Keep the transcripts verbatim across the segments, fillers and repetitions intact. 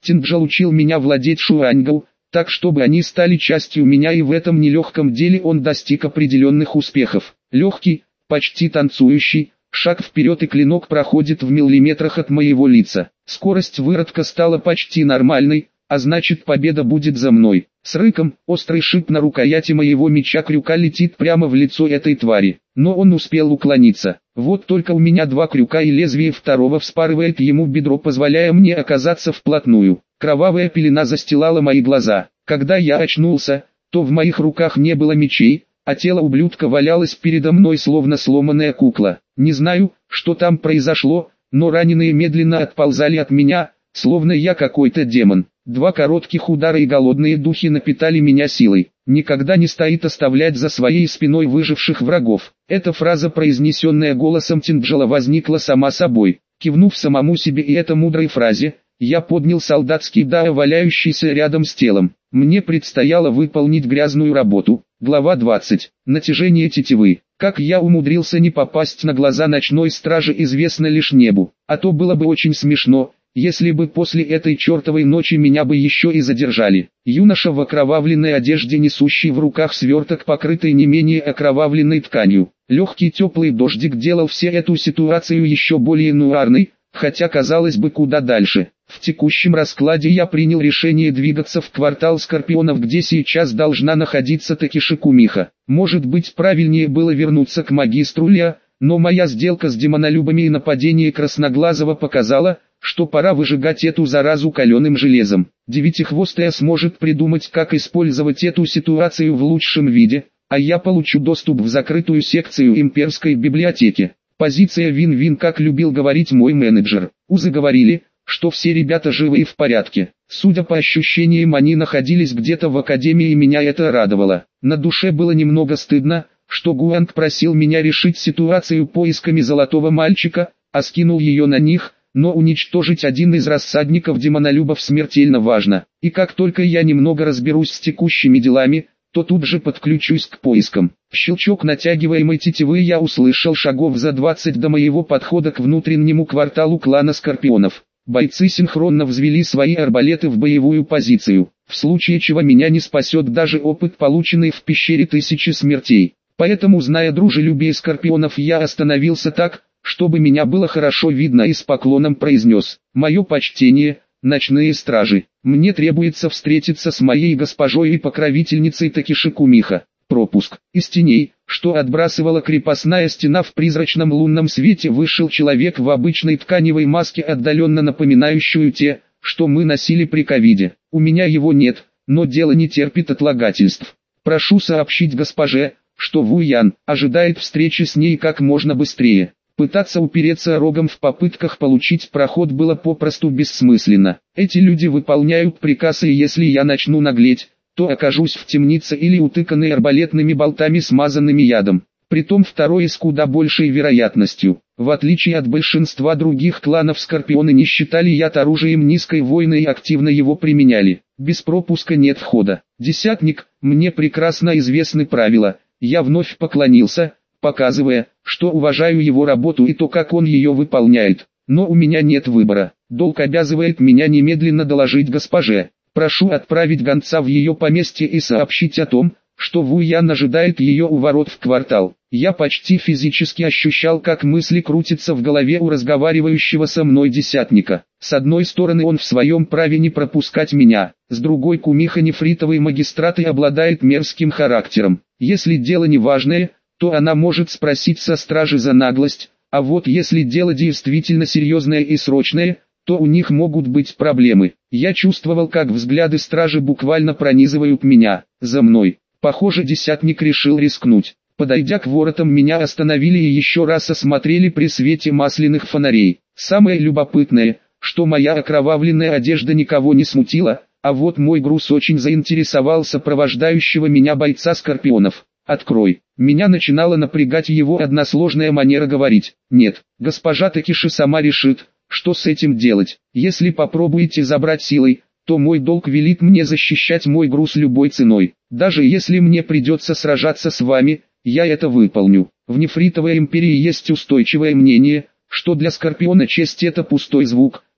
Тинджал учил меня владеть шуаньгау, так чтобы они стали частью меня, и в этом нелегком деле он достиг определенных успехов. Легкий, почти танцующий, шаг вперед, и клинок проходит в миллиметрах от моего лица. Скорость выродка стала почти нормальной, а значит, победа будет за мной. С рыком, острый шип на рукояти моего меча-крюка летит прямо в лицо этой твари, но он успел уклониться. Вот только у меня два крюка, и лезвие второго вспарывает ему бедро, позволяя мне оказаться вплотную. Кровавая пелена застилала мои глаза. Когда я очнулся, то в моих руках не было мечей, а тело ублюдка валялось передо мной словно сломанная кукла. Не знаю, что там произошло, но раненые медленно отползали от меня, словно я какой-то демон. Два коротких удара, и голодные духи напитали меня силой. Никогда не стоит оставлять за своей спиной выживших врагов. Эта фраза, произнесенная голосом Тинджала, возникла сама собой. Кивнув самому себе и этой мудрой фразе, я поднял солдатский дар, валяющийся рядом с телом. Мне предстояло выполнить грязную работу. Глава двадцать. Натяжение тетивы. Как я умудрился не попасть на глаза ночной стражи, известно лишь небу. А то было бы очень смешно, если бы после этой чертовой ночи меня бы еще и задержали. Юноша в окровавленной одежде, несущий в руках сверток, покрытый не менее окровавленной тканью. Легкий теплый дождик делал всю эту ситуацию еще более нуарной, хотя, казалось бы, куда дальше. В текущем раскладе я принял решение двигаться в квартал Скорпионов, где сейчас должна находиться Такеши Кумиха. Может быть, правильнее было вернуться к магистру Ля, но моя сделка с демонолюбами и нападение Красноглазого показала, что пора выжигать эту заразу каленым железом. Девятихвостая сможет придумать, как использовать эту ситуацию в лучшем виде, а я получу доступ в закрытую секцию имперской библиотеки. Позиция вин-вин, как любил говорить мой менеджер. Узы говорили, что все ребята живы и в порядке. Судя по ощущениям, они находились где-то в академии, и меня это радовало. На душе было немного стыдно, что Гуанг просил меня решить ситуацию поисками золотого мальчика, а скинул ее на них, но уничтожить один из рассадников демонолюбов смертельно важно. И как только я немного разберусь с текущими делами, то тут же подключусь к поискам. Щелчок натягиваемой тетивы, я услышал шагов за двадцать до моего подхода к внутреннему кварталу клана Скорпионов. Бойцы синхронно взвели свои арбалеты в боевую позицию, в случае чего меня не спасет даже опыт, полученный в пещере Тысячи Смертей. Поэтому, зная дружелюбие Скорпионов, я остановился так, чтобы меня было хорошо видно, и с поклоном произнес: «Мое почтение, ночные стражи, мне требуется встретиться с моей госпожой и покровительницей Такеши Кумиха». Пропуск. Из теней, что отбрасывала крепостная стена, в призрачном лунном свете вышел человек в обычной тканевой маске, отдаленно напоминающую те, что мы носили при ковиде. У меня его нет, но дело не терпит отлагательств. Прошу сообщить госпоже, что Ву Ян ожидает встречи с ней как можно быстрее. Пытаться упереться рогом в попытках получить проход было попросту бессмысленно. Эти люди выполняют приказ, и если я начну наглеть, то окажусь в темнице или утыканный арбалетными болтами, смазанными ядом. Притом второе с куда большей вероятностью. В отличие от большинства других кланов, Скорпионы не считали яд оружием низкой войны и активно его применяли. Без пропуска нет входа. Десятник, мне прекрасно известны правила. Я вновь поклонился, показывая, что уважаю его работу и то, как он ее выполняет. Но у меня нет выбора. Долг обязывает меня немедленно доложить госпоже. Прошу отправить гонца в ее поместье и сообщить о том, что Ву Ян ожидает ее у ворот в квартал. Я почти физически ощущал, как мысли крутятся в голове у разговаривающего со мной десятника. С одной стороны, он в своем праве не пропускать меня, с другой, Кумиха нефритовый магистрат и обладает мерзким характером. Если дело не важное, то она может спросить со стражи за наглость, а вот если дело действительно серьезное и срочное, то у них могут быть проблемы. Я чувствовал, как взгляды стражи буквально пронизывают меня. За мной. Похоже, десятник решил рискнуть. Подойдя к воротам, меня остановили и еще раз осмотрели при свете масляных фонарей. Самое любопытное, что моя окровавленная одежда никого не смутила, а вот мой груз очень заинтересовал сопровождающего меня бойца Скорпионов. «Открой». Меня начинала напрягать его односложная манера говорить. «Нет, госпожа Такеши сама решит, что с этим делать. Если попробуете забрать силой, то мой долг велит мне защищать мой груз любой ценой. Даже если мне придется сражаться с вами, я это выполню». В Нефритовой империи есть устойчивое мнение, что для Скорпиона честь — это пустой звук,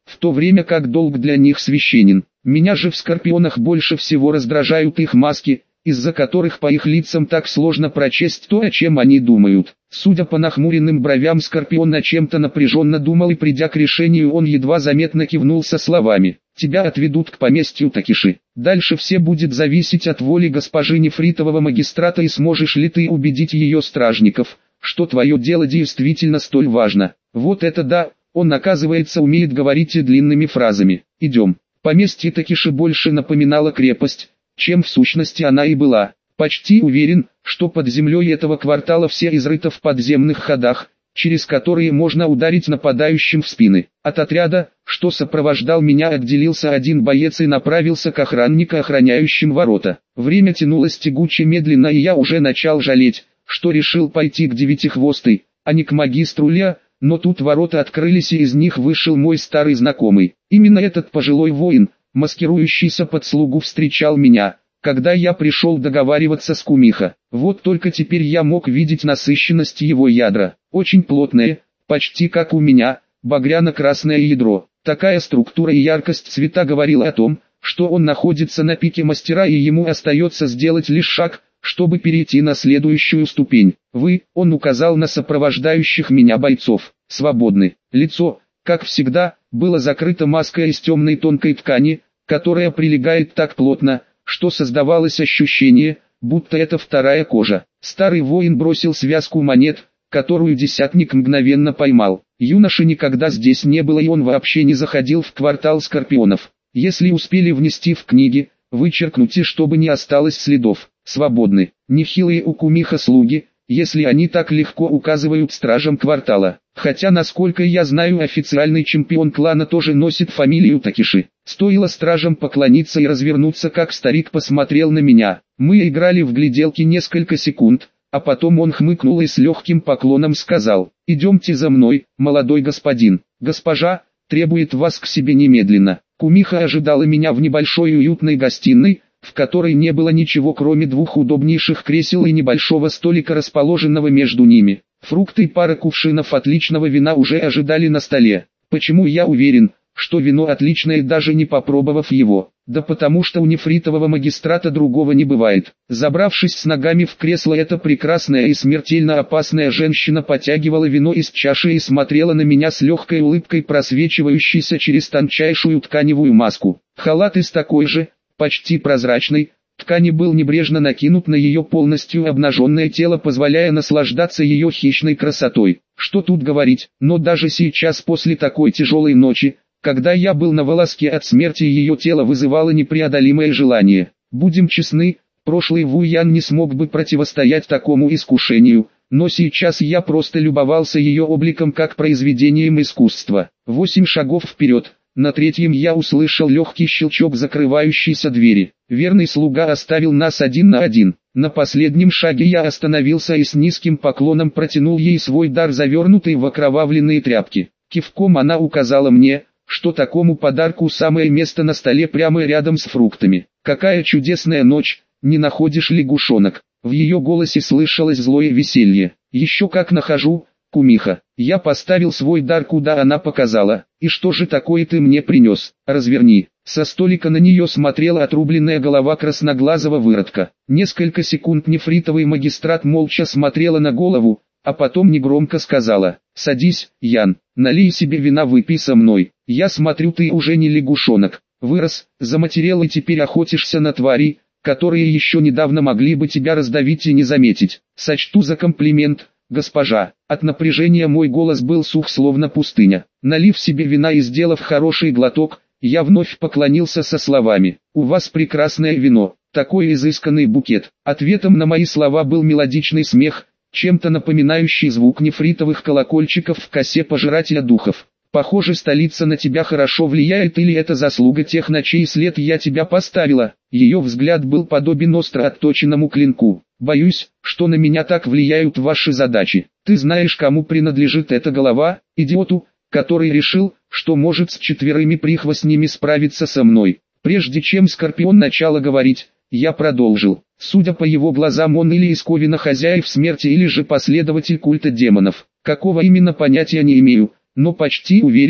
в то время как долг для них священен. Меня же в скорпионах больше всего раздражают их маски, из-за которых по их лицам так сложно прочесть то, о чем они думают. Судя по нахмуренным бровям, скорпион о чем-то напряженно думал, и придя к решению, он едва заметно кивнул со словами: «Тебя отведут к поместью Такиши. Дальше все будет зависеть от воли госпожи нефритового магистрата, и сможешь ли ты убедить ее стражников, что твое дело действительно столь важно». Вот это да, он, оказывается, умеет говорить и длинными фразами. «Идем». Поместье Такиши больше напоминало крепость, чем в сущности она и была. Почти уверен, что под землей этого квартала все изрыто в подземных ходах, через которые можно ударить нападающим в спины. От отряда, что сопровождал меня, отделился один боец и направился к охраннику, охраняющим ворота. Время тянулось тягуче медленно, и я уже начал жалеть, что решил пойти к Девятихвостой, а не к магистру Ля. Но тут ворота открылись, и из них вышел мой старый знакомый. Именно этот пожилой воин, маскирующийся под слугу, встречал меня, когда я пришел договариваться с Кумихо. Вот только теперь я мог видеть насыщенность его ядра. Очень плотное, почти как у меня, багряно-красное ядро. Такая структура и яркость цвета говорила о том, что он находится на пике мастера, и ему остается сделать лишь шаг, чтобы перейти на следующую ступень. Вы, он указал на сопровождающих меня бойцов, свободны. Лицо, как всегда, было закрыто маской из темной тонкой ткани, которая прилегает так плотно, что создавалось ощущение, будто это вторая кожа. Старый воин бросил связку монет, которую десятник мгновенно поймал. Юноши никогда здесь не было, и он вообще не заходил в квартал скорпионов. Если успели внести в книги, вычеркните, чтобы не осталось следов. Свободны. Нехилые у Кумихо слуги, если они так легко указывают стражам квартала. Хотя, насколько я знаю, официальный чемпион клана тоже носит фамилию Такиши. Стоило стражам поклониться и развернуться, как старик посмотрел на меня. Мы играли в гляделки несколько секунд, а потом он хмыкнул и с легким поклоном сказал: «Идемте за мной, молодой господин. Госпожа требует вас к себе немедленно». Кумихо ожидала меня в небольшой уютной гостиной, в которой не было ничего, кроме двух удобнейших кресел и небольшого столика, расположенного между ними. Фрукты и пара кувшинов отличного вина уже ожидали на столе. Почему я уверен, что вино отличное, даже не попробовав его? Да потому что у нефритового магистрата другого не бывает. Забравшись с ногами в кресло, эта прекрасная и смертельно опасная женщина потягивала вино из чаши и смотрела на меня с легкой улыбкой, просвечивающейся через тончайшую тканевую маску. Халат из такой же, почти прозрачной ткани был небрежно накинут на ее полностью обнаженное тело, позволяя наслаждаться ее хищной красотой. Что тут говорить, но даже сейчас, после такой тяжелой ночи, когда я был на волоске от смерти, ее тело вызывало непреодолимое желание. Будем честны, прошлый Ву Ян не смог бы противостоять такому искушению, но сейчас я просто любовался ее обликом как произведением искусства. Восемь шагов вперед. На третьем я услышал легкий щелчок закрывающейся двери. Верный слуга оставил нас один на один. На последнем шаге я остановился и с низким поклоном протянул ей свой дар, завернутый в окровавленные тряпки. Кивком она указала мне, что такому подарку самое место на столе прямо рядом с фруктами. «Какая чудесная ночь, не находишь ли, гушонок?» В ее голосе слышалось злое веселье. «Еще как нахожу, Кумихо». Я поставил свой дар, куда она показала. «И что же такое ты мне принес? Разверни». Со столика на нее смотрела отрубленная голова красноглазого выродка. Несколько секунд нефритовый магистрат молча смотрела на голову, а потом негромко сказала: «Садись, Ян, налей себе вина, выпей со мной. Я смотрю, ты уже не лягушонок. Вырос, заматерел и теперь охотишься на твари, которые еще недавно могли бы тебя раздавить и не заметить. Сочту за комплимент, госпожа». От напряжения мой голос был сух, словно пустыня. Налив себе вина и сделав хороший глоток, я вновь поклонился со словами: «У вас прекрасное вино, такой изысканный букет». Ответом на мои слова был мелодичный смех, чем-то напоминающий звук нефритовых колокольчиков в косе пожирателя духов. «Похоже, столица на тебя хорошо влияет, или это заслуга тех ночей, след я тебя поставила?» Ее взгляд был подобен остро отточенному клинку. «Боюсь, что на меня так влияют ваши задачи. Ты знаешь, кому принадлежит эта голова? Идиоту, который решил, что может с четверыми прихвостнями справиться со мной». Прежде чем Скорпион начал говорить, я продолжил: «Судя по его глазам, он или из ковена хозяев смерти, или же последователь культа демонов. Какого именно, понятия не имею, но почти уверен,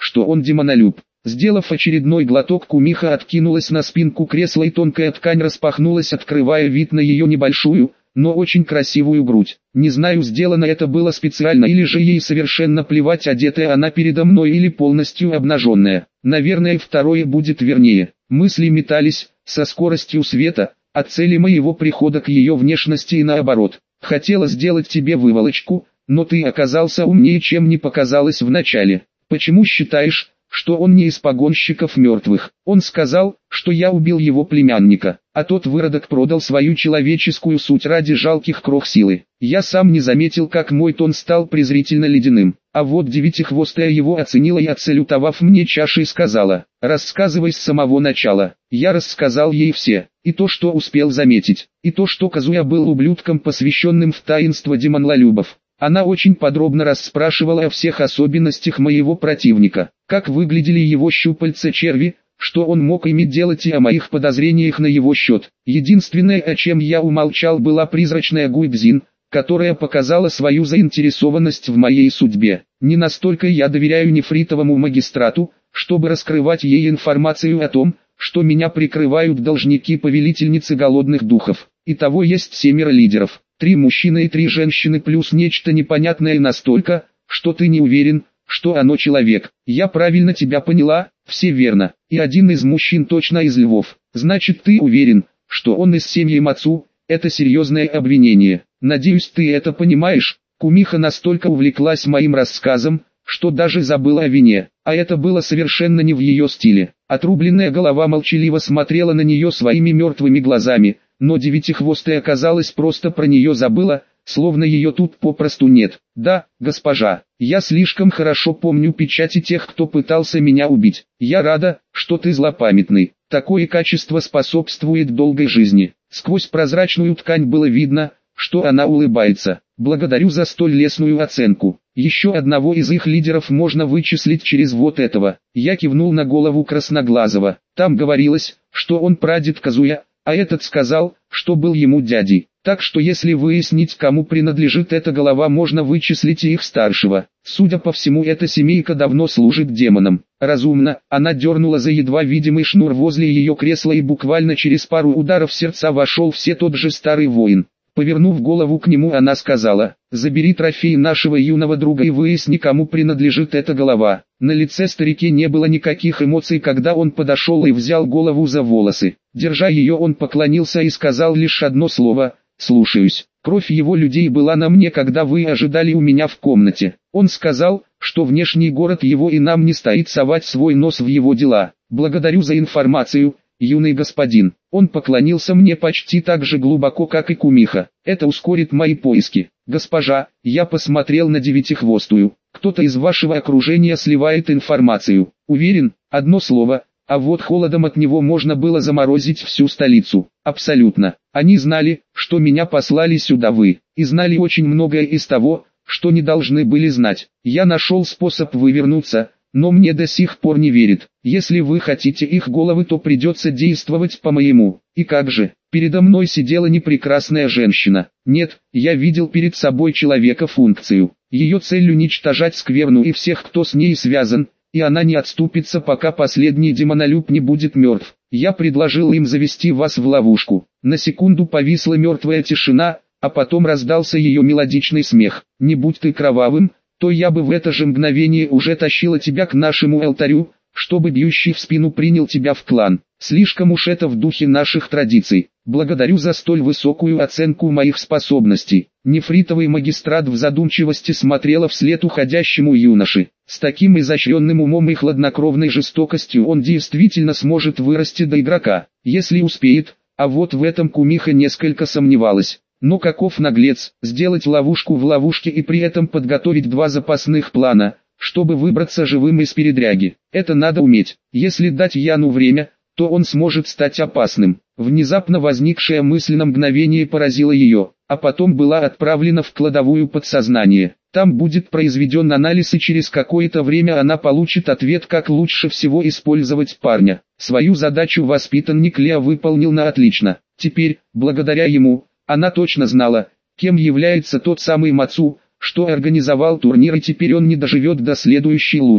что он демонолюб. Сделав очередной глоток, кумиха откинулась на спинку кресла и тонкая ткань распахнулась, открывая вид на ее небольшую, но очень красивую грудь. Не знаю, сделано это было специально или же ей совершенно плевать, одетая она передо мной или полностью обнаженная. Наверное, второе будет вернее. Мысли метались со скоростью света от цели моего прихода к ее внешности и наоборот. Хотела сделать тебе выволочку, но ты оказался умнее, чем мне показалось вначале. Почему считаешь, что он не из погонщиков мертвых? Он сказал, что я убил его племянника, а тот выродок продал свою человеческую суть ради жалких крох силы. Я сам не заметил, как мой тон стал презрительно ледяным. А вот девятихвостая его оценила и, отсалютовав мне чашей, сказала: рассказывай с самого начала. Я рассказал ей все, и то, что успел заметить, и то, что Казуя был ублюдком, посвященным в таинство демонолюбов. Она очень подробно расспрашивала о всех особенностях моего противника, как выглядели его щупальца черви, что он мог иметь делать, и о моих подозрениях на его счет. Единственное, о чем я умолчал, была призрачная Гуйбзин, которая показала свою заинтересованность в моей судьбе. Не настолько я доверяю нефритовому магистрату, чтобы раскрывать ей информацию о том, что меня прикрывают должники повелительницы голодных духов. Итого есть семеро лидеров. Три мужчины и три женщины плюс нечто непонятное настолько, что ты не уверен, что оно человек. Я правильно тебя поняла? Все верно. И один из мужчин точно из львов. Значит, ты уверен, что он из семьи Мацу? Это серьезное обвинение. Надеюсь, ты это понимаешь. Кумиха настолько увлеклась моим рассказом, что даже забыла о вине, а это было совершенно не в ее стиле. Отрубленная голова молчаливо смотрела на нее своими мертвыми глазами, но девятихвостая, казалось, просто про нее забыла, словно ее тут попросту нет. Да, госпожа, я слишком хорошо помню печати тех, кто пытался меня убить. Я рада, что ты злопамятный. Такое качество способствует долгой жизни. Сквозь прозрачную ткань было видно, что она улыбается. Благодарю за столь лестную оценку. Еще одного из их лидеров можно вычислить через вот этого. Я кивнул на голову Красноглазого. Там говорилось, что он прадед Казуя, а этот сказал, что был ему дядей. Так что если выяснить, кому принадлежит эта голова, можно вычислить и их старшего. Судя по всему, эта семейка давно служит демонам. Разумно. Она дернула за едва видимый шнур возле ее кресла, и буквально через пару ударов сердца вошел все тот же старый воин. Повернув голову к нему, она сказала: «Забери трофей нашего юного друга и выясни, кому принадлежит эта голова». На лице старики не было никаких эмоций, когда он подошел и взял голову за волосы. Держа ее, он поклонился и сказал лишь одно слово: «Слушаюсь». Кровь его людей была на мне, когда вы ожидали у меня в комнате. Он сказал, что внешний город его и нам не стоит совать свой нос в его дела. Благодарю за информацию, юный господин. Он поклонился мне почти так же глубоко, как и кумиха. Это ускорит мои поиски. Госпожа, я посмотрел на девятихвостую. Кто-то из вашего окружения сливает информацию. Уверен, одно слово, а вот холодом от него можно было заморозить всю столицу. Абсолютно. Они знали, что меня послали сюда вы, и знали очень многое из того, что не должны были знать. Я нашел способ вывернуться, но мне до сих пор не верит. Если вы хотите их головы, то придется действовать по моему. И как же? Передо мной сидела не прекрасная женщина. Нет, я видел перед собой человека-функцию. Ее цель уничтожать скверну и всех, кто с ней связан, и она не отступится, пока последний демонолюб не будет мертв. Я предложил им завести вас в ловушку. На секунду повисла мертвая тишина, а потом раздался ее мелодичный смех. Не будь ты кровавым, то я бы в это же мгновение уже тащила тебя к нашему алтарю, чтобы бьющий в спину принял тебя в клан. Слишком уж это в духе наших традиций. Благодарю за столь высокую оценку моих способностей. Нефритовый магистрат в задумчивости смотрела вслед уходящему юноше. С таким изощренным умом и хладнокровной жестокостью он действительно сможет вырасти до игрока, если успеет, а вот в этом кумиха несколько сомневалась. Но каков наглец, сделать ловушку в ловушке и при этом подготовить два запасных плана, чтобы выбраться живым из передряги. Это надо уметь. Если дать Яну время, то он сможет стать опасным. Внезапно возникшая мысль на мгновение поразила ее, а потом была отправлена в кладовую подсознания. Там будет произведен анализ, и через какое-то время она получит ответ, как лучше всего использовать парня. Свою задачу воспитанник Лео выполнил на отлично. Теперь, благодаря ему, она точно знала, кем является тот самый Мацу, что организовал турнир, и теперь он не доживет до следующей луны.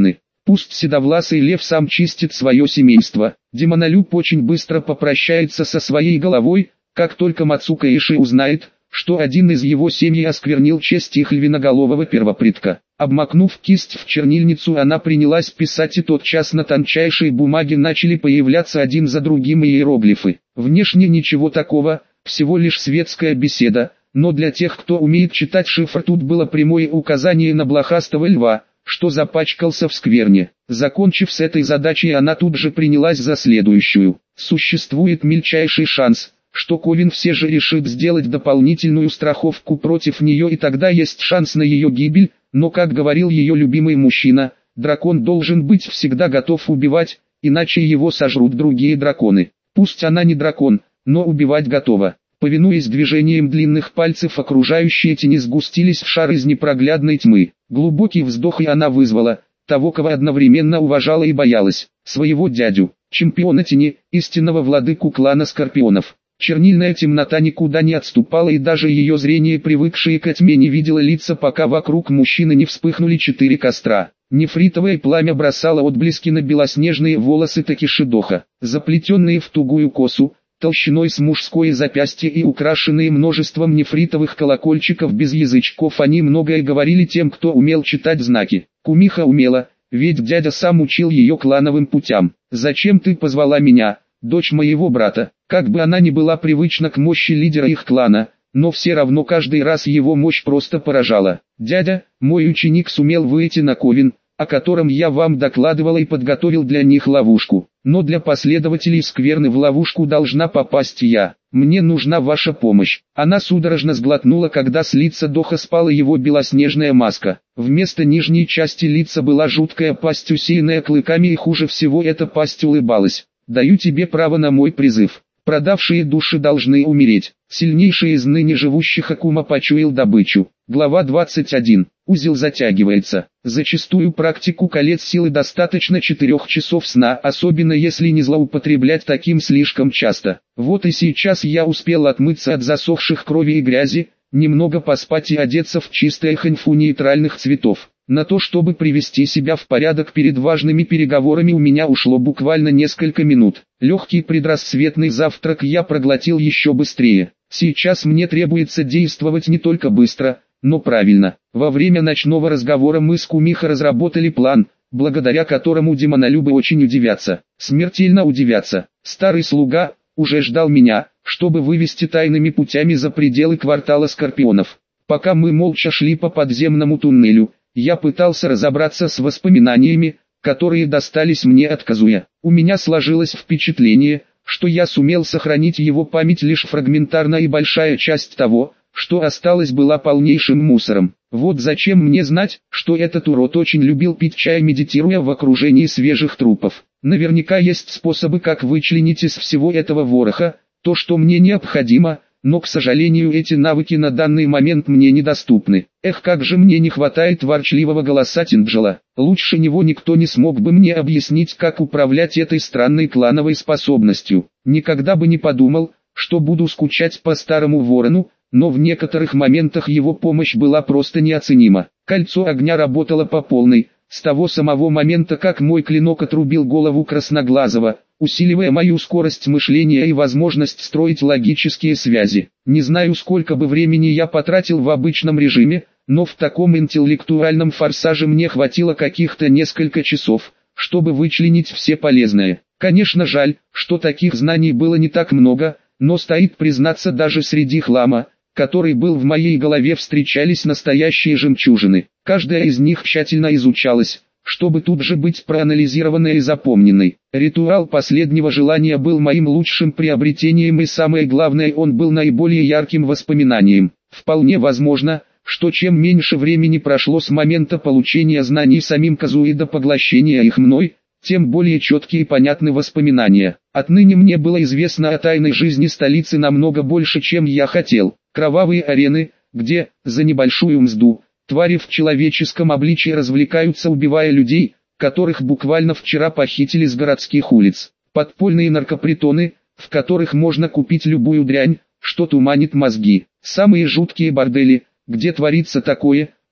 Пусть седовласый лев сам чистит свое семейство. Демонолюб очень быстро попрощается со своей головой, как только Мацука Иши узнает, что один из его семьи осквернил честь их львиноголового первопредка. Обмакнув кисть в чернильницу, она принялась писать, и тотчас на тончайшей бумаге начали появляться один за другим иероглифы. Внешне ничего такого, всего лишь светская беседа, но для тех, кто умеет читать шифр, тут было прямое указание на блохастого льва, что запачкался в скверне. Закончив с этой задачей, она тут же принялась за следующую. Существует мельчайший шанс, что Ковин все же решит сделать дополнительную страховку против нее, и тогда есть шанс на ее гибель, но, как говорил ее любимый мужчина, дракон должен быть всегда готов убивать, иначе его сожрут другие драконы. Пусть она не дракон, но убивать готова. Повинуясь движением длинных пальцев, окружающие тени сгустились в шар из непроглядной тьмы. Глубокий вздох, и она вызвала того, кого одновременно уважала и боялась, своего дядю, чемпиона тени, истинного владыку клана Скорпионов. Чернильная темнота никуда не отступала, и даже ее зрение, привыкшее к тьме, не видело лица, пока вокруг мужчины не вспыхнули четыре костра. Нефритовое пламя бросало отблески на белоснежные волосы Такешидоха, заплетенные в тугую косу, толщиной с мужское запястье и украшенные множеством нефритовых колокольчиков без язычков. Они многое говорили тем, кто умел читать знаки. Кумиха умела, ведь дядя сам учил ее клановым путям. «Зачем ты позвала меня, дочь моего брата?» Как бы она ни была привычна к мощи лидера их клана, но все равно каждый раз его мощь просто поражала. «Дядя, мой ученик сумел выйти на Ковин, о котором я вам докладывал, и подготовил для них ловушку. Но для последователей скверны в ловушку должна попасть я. Мне нужна ваша помощь». Она судорожно сглотнула, когда с лица Доха спала его белоснежная маска. Вместо нижней части лица была жуткая пасть, усеянная клыками, и хуже всего эта пасть улыбалась. «Даю тебе право на мой призыв. Продавшие души должны умереть». Сильнейший из ныне живущих Акума почуял добычу. Глава двадцать один. Узел затягивается. Зачастую практику колец силы достаточно четырех часов сна, особенно если не злоупотреблять таким слишком часто. Вот и сейчас я успел отмыться от засохших крови и грязи, немного поспать и одеться в чистое ханьфу нейтральных цветов. На то, чтобы привести себя в порядок перед важными переговорами, у меня ушло буквально несколько минут. Легкий предрассветный завтрак я проглотил еще быстрее. Сейчас мне требуется действовать не только быстро, но правильно. Во время ночного разговора мы с Кумихо разработали план, благодаря которому демонолюбы очень удивятся. Смертельно удивятся. Старый слуга уже ждал меня, чтобы вывести тайными путями за пределы квартала Скорпионов. Пока мы молча шли по подземному туннелю, я пытался разобраться с воспоминаниями, которые достались мне от Казуя. У меня сложилось впечатление, что я сумел сохранить его память лишь фрагментарно, и большая часть того, что осталось, была полнейшим мусором. Вот зачем мне знать, что этот урод очень любил пить чай, медитируя в окружении свежих трупов. Наверняка есть способы, как вычленить из всего этого вороха то, что мне необходимо, но, к сожалению, эти навыки на данный момент мне недоступны. Эх, как же мне не хватает ворчливого голоса Тинджела. Лучше него никто не смог бы мне объяснить, как управлять этой странной клановой способностью. Никогда бы не подумал, что буду скучать по старому ворону, но в некоторых моментах его помощь была просто неоценима. Кольцо огня работало по полной, с того самого момента, как мой клинок отрубил голову Красноглазого, усиливая мою скорость мышления и возможность строить логические связи. Не знаю, сколько бы времени я потратил в обычном режиме, но в таком интеллектуальном форсаже мне хватило каких-то несколько часов, чтобы вычленить все полезное. Конечно, жаль, что таких знаний было не так много, но стоит признаться, даже среди хлама, который был в моей голове, встречались настоящие жемчужины. Каждая из них тщательно изучалась, чтобы тут же быть проанализированной и запомненной. Ритуал последнего желания был моим лучшим приобретением, и самое главное, он был наиболее ярким воспоминанием. Вполне возможно, что чем меньше времени прошло с момента получения знаний самим Казуи до поглощения их мной, тем более четкие и понятны воспоминания. Отныне мне было известно о тайной жизни столицы намного больше, чем я хотел. Кровавые арены, где, за небольшую мзду, твари в человеческом обличии развлекаются, убивая людей, которых буквально вчера похитили с городских улиц. Подпольные наркопритоны, в которых можно купить любую дрянь, что туманит мозги. Самые жуткие бордели, где творится такое,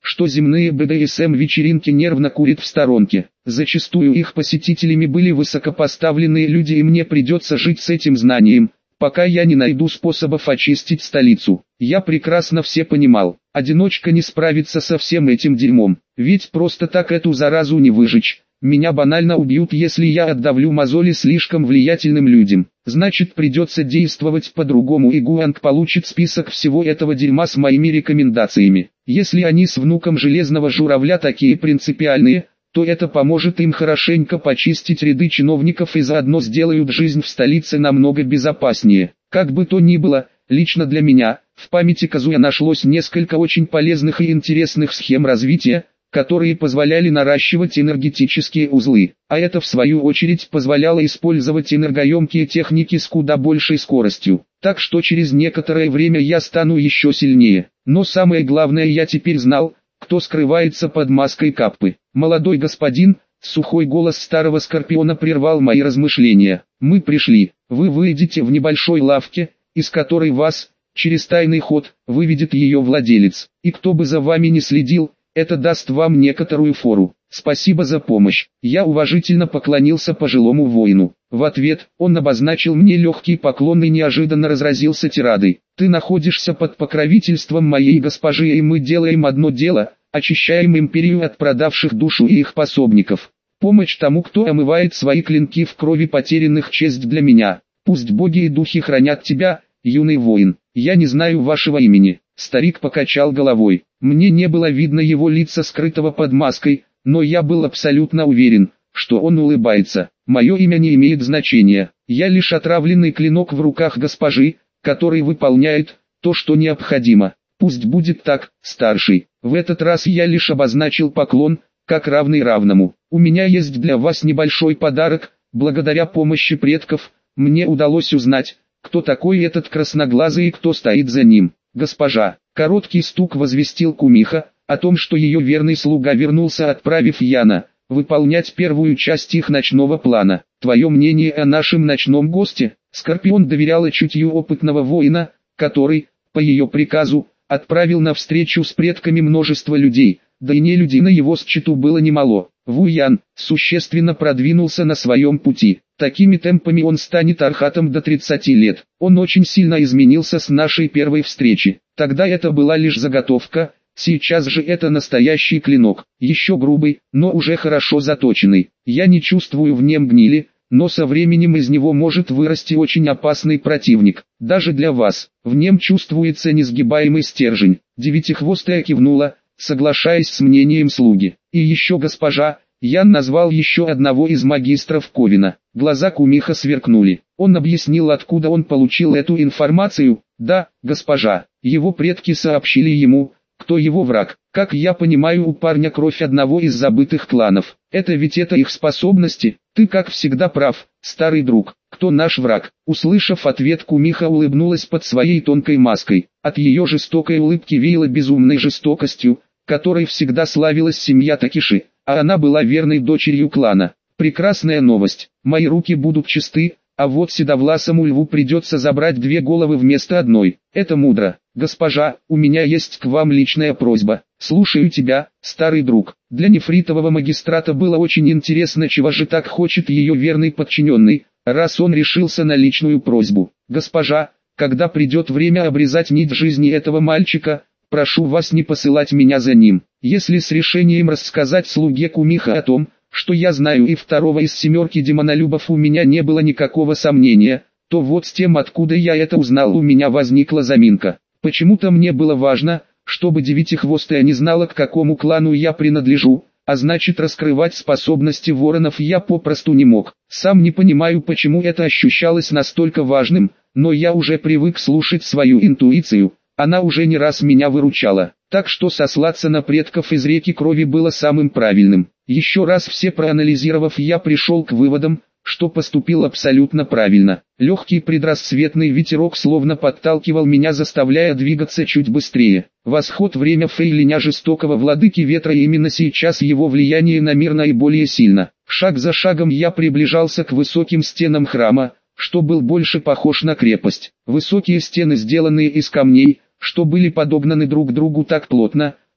что земные бэ дэ эс эм-вечеринки нервно курят в сторонке. Зачастую их посетителями были высокопоставленные люди, и мне придется жить с этим знанием, пока я не найду способов очистить столицу. Я прекрасно все понимал, одиночка не справится со всем этим дерьмом, ведь просто так эту заразу не выжечь. Меня банально убьют, если я отдавлю мозоли слишком влиятельным людям. Значит, придется действовать по-другому, и Гуанг получит список всего этого дерьма с моими рекомендациями. Если они с внуком Железного Журавля такие принципиальные, то это поможет им хорошенько почистить ряды чиновников и заодно сделают жизнь в столице намного безопаснее. Как бы то ни было, лично для меня, в памяти Казуя нашлось несколько очень полезных и интересных схем развития, которые позволяли наращивать энергетические узлы, а это в свою очередь позволяло использовать энергоемкие техники с куда большей скоростью. Так что через некоторое время я стану еще сильнее. Но самое главное, я теперь знал, кто скрывается под маской Каппы. «Молодой господин», сухой голос старого Скорпиона прервал мои размышления. «Мы пришли. Вы выйдете в небольшой лавке, из которой вас, через тайный ход, выведет ее владелец. И кто бы за вами не следил, это даст вам некоторую фору. Спасибо за помощь». Я уважительно поклонился пожилому воину. В ответ, он обозначил мне легкий поклон и неожиданно разразился тирадой. «Ты находишься под покровительством моей госпожи, и мы делаем одно дело, очищаем империю от продавших душу и их пособников. Помощь тому, кто омывает свои клинки в крови потерянных, честь для меня. Пусть боги и духи хранят тебя, юный воин. Я не знаю вашего имени». Старик покачал головой. Мне не было видно его лица, скрытого под маской, но я был абсолютно уверен, что он улыбается. «Мое имя не имеет значения. Я лишь отравленный клинок в руках госпожи, который выполняет то, что необходимо. Пусть будет так, старший». В этот раз я лишь обозначил поклон, как равный равному. «У меня есть для вас небольшой подарок. Благодаря помощи предков, мне удалось узнать, кто такой этот красноглазый и кто стоит за ним. Госпожа». Короткий стук возвестил Кумиха о том, что ее верный слуга вернулся, отправив Яна выполнять первую часть их ночного плана. «Твое мнение о нашем ночном госте?» Скорпион доверяла чутью опытного воина, который, по ее приказу, отправил на встречу с предками множество людей, да и не людей на его счету было немало. Ву Ян существенно продвинулся на своем пути. Такими темпами он станет архатом до тридцати лет. Он очень сильно изменился с нашей первой встречи. Тогда это была лишь заготовка, сейчас же это настоящий клинок. Еще грубый, но уже хорошо заточенный. Я не чувствую в нем гнили, но со временем из него может вырасти очень опасный противник. Даже для вас. В нем чувствуется несгибаемый стержень. Девятихвостая кивнула, соглашаясь с мнением слуги. И еще госпожа, Ян назвал еще одного из магистров Ковина. Глаза Кумиха сверкнули. Он объяснил, откуда он получил эту информацию. Да, госпожа, его предки сообщили ему, кто его враг. Как я понимаю, у парня кровь одного из забытых кланов. Это ведь это их способности. Ты как всегда прав, старый друг. Кто наш враг? Услышав ответ, Кумиха улыбнулась под своей тонкой маской. От ее жестокой улыбки веяло безумной жестокостью, которой всегда славилась семья Такиши, а она была верной дочерью клана. Прекрасная новость. Мои руки будут чисты, а вот седовласому льву придется забрать две головы вместо одной. Это мудро. Госпожа, у меня есть к вам личная просьба. Слушаю тебя, старый друг. Для нефритового магистрата было очень интересно, чего же так хочет ее верный подчиненный, раз он решился на личную просьбу. Госпожа, когда придет время обрезать нить жизни этого мальчика, прошу вас не посылать меня за ним. Если с решением рассказать слуге Кумиха о том, что я знаю и второго из семерки демонолюбов у меня не было никакого сомнения, то вот с тем, откуда я это узнал, у меня возникла заминка. Почему-то мне было важно, чтобы девятихвостая не знала, к какому клану я принадлежу, а значит, раскрывать способности воронов я попросту не мог. Сам не понимаю, почему это ощущалось настолько важным, но я уже привык слушать свою интуицию, она уже не раз меня выручала, так что сослаться на предков из реки крови было самым правильным. Еще раз все проанализировав, я пришел к выводам, что поступил абсолютно правильно. Легкий предрассветный ветерок словно подталкивал меня, заставляя двигаться чуть быстрее. Восход — время Фейлиня, жестокого владыки ветра, и именно сейчас его влияние на мир наиболее сильно. Шаг за шагом я приближался к высоким стенам храма, что был больше похож на крепость. Высокие стены, сделанные из камней, что были подогнаны друг к другу так плотно,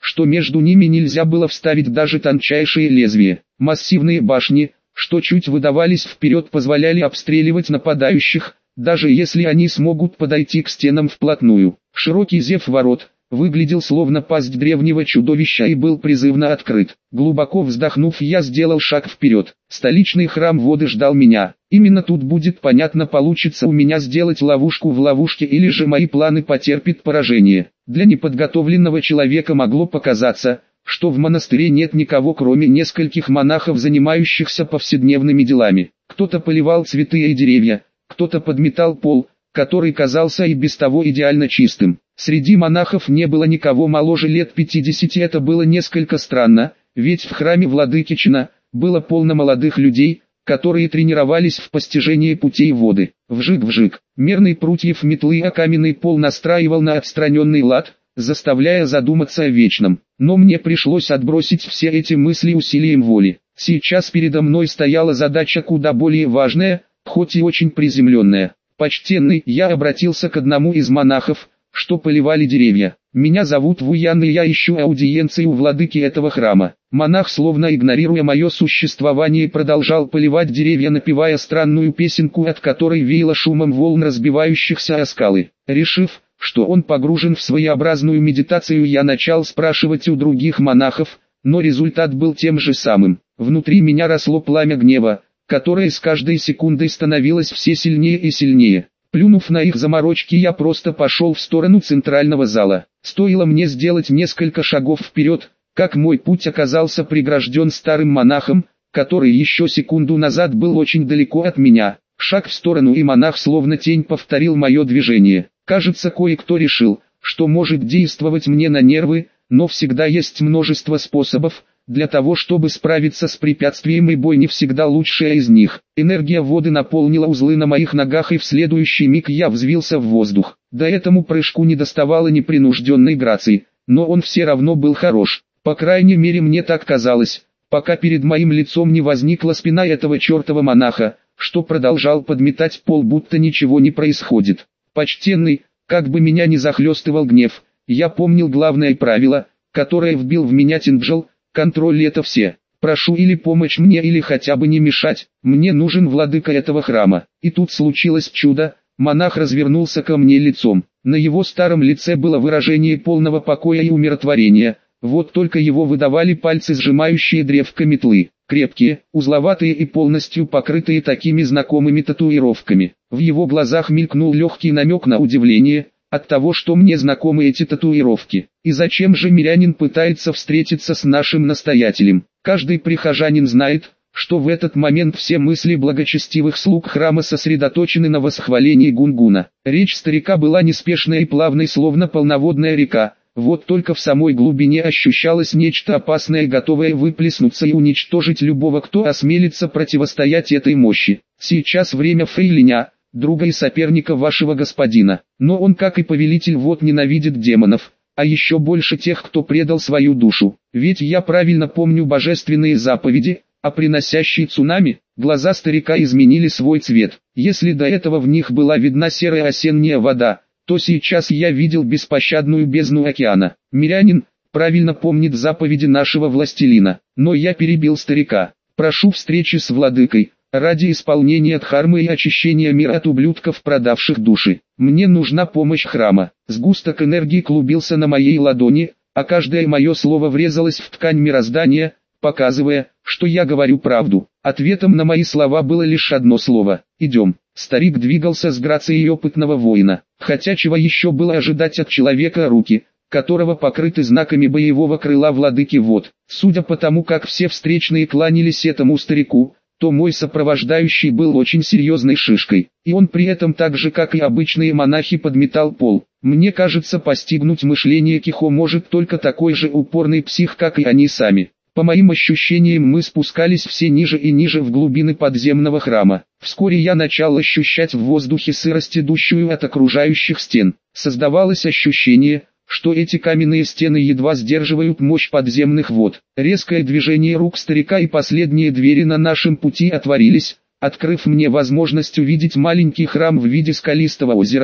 что между ними нельзя было вставить даже тончайшее лезвие. Массивные башни, что чуть выдавались вперед, позволяли обстреливать нападающих, даже если они смогут подойти к стенам вплотную. Широкий зев ворот выглядел словно пасть древнего чудовища и был призывно открыт. Глубоко вздохнув, я сделал шаг вперед. Столичный храм воды ждал меня. Именно тут будет понятно, получится у меня сделать ловушку в ловушке или же мои планы потерпят поражение. Для неподготовленного человека могло показаться, что в монастыре нет никого, кроме нескольких монахов, занимающихся повседневными делами. Кто-то поливал цветы и деревья, кто-то подметал пол, который казался и без того идеально чистым. Среди монахов не было никого моложе лет пятидесяти. Это было несколько странно, ведь в храме владыки Чина было полно молодых людей, которые тренировались в постижении путей воды. Вжик-вжик, мерный прутьев метлы, а каменный пол настраивал на отстраненный лад, заставляя задуматься о вечном. Но мне пришлось отбросить все эти мысли усилием воли. Сейчас передо мной стояла задача куда более важная, хоть и очень приземленная. «Почтенный», я обратился к одному из монахов, что поливали деревья. «Меня зовут Вуян, и я ищу аудиенции у владыки этого храма». Монах, словно игнорируя мое существование, продолжал поливать деревья, напевая странную песенку, от которой веяло шумом волн, разбивающихся о скалы. Решив, что он погружен в своеобразную медитацию, я начал спрашивать у других монахов, но результат был тем же самым. Внутри меня росло пламя гнева, которое с каждой секундой становилось все сильнее и сильнее. Плюнув на их заморочки, я просто пошел в сторону центрального зала. Стоило мне сделать несколько шагов вперед, как мой путь оказался прегражден старым монахом, который еще секунду назад был очень далеко от меня. Шаг в сторону, и монах словно тень повторил мое движение. Кажется, кое-кто решил, что может действовать мне на нервы, но всегда есть множество способов для того, чтобы справиться с препятствием, и бой не всегда лучшая из них. Энергия воды наполнила узлы на моих ногах, и в следующий миг я взвился в воздух. До этому прыжку не доставало непринужденной грации, но он все равно был хорош. По крайней мере, мне так казалось, пока перед моим лицом не возникла спина этого чертова монаха, что продолжал подметать пол, будто ничего не происходит. «Почтенный», как бы меня ни захлестывал гнев, я помнил главное правило, которое вбил в меня Тинджел: контроль — это все. Прошу или помочь мне, или хотя бы не мешать, мне нужен владыка этого храма. И тут случилось чудо, монах развернулся ко мне лицом. На его старом лице было выражение полного покоя и умиротворения, вот только его выдавали пальцы, сжимающие древко метлы. Крепкие, узловатые и полностью покрытые такими знакомыми татуировками. В его глазах мелькнул легкий намек на удивление от того, что мне знакомы эти татуировки. И зачем же мирянин пытается встретиться с нашим настоятелем? Каждый прихожанин знает, что в этот момент все мысли благочестивых слуг храма сосредоточены на восхвалении Гунгуна. Речь старика была неспешной и плавной, словно полноводная река. Вот только в самой глубине ощущалось нечто опасное, готовое выплеснуться и уничтожить любого, кто осмелится противостоять этой мощи. Сейчас время фрейлиня, друга и соперника вашего господина. Но он, как и повелитель вод, ненавидит демонов, а еще больше тех, кто предал свою душу. Ведь я правильно помню божественные заповеди, а приносящие цунами. Глаза старика изменили свой цвет. Если до этого в них была видна серая осенняя вода, то сейчас я видел беспощадную бездну океана. Мирянин правильно помнит заповеди нашего властелина, но я перебил старика. Прошу встречи с владыкой, ради исполнения дхармы и очищения мира от ублюдков, продавших души. Мне нужна помощь храма. Сгусток энергии клубился на моей ладони, а каждое мое слово врезалось в ткань мироздания, показывая, что я говорю правду. Ответом на мои слова было лишь одно слово: «Идем». Старик двигался с грацией опытного воина, хотя чего еще было ожидать от человека, руки которого покрыты знаками боевого крыла владыки вод. Судя по тому, как все встречные кланялись этому старику, то мой сопровождающий был очень серьезной шишкой, и он при этом так же, как и обычные монахи, подметал пол. Мне кажется, постигнуть мышление Кихо может только такой же упорный псих, как и они сами. По моим ощущениям, мы спускались все ниже и ниже в глубины подземного храма. Вскоре я начал ощущать в воздухе сырость, идущую от окружающих стен. Создавалось ощущение, что эти каменные стены едва сдерживают мощь подземных вод. Резкое движение рук старика, и последние двери на нашем пути отворились, открыв мне возможность увидеть маленький храм в виде скалистого озера,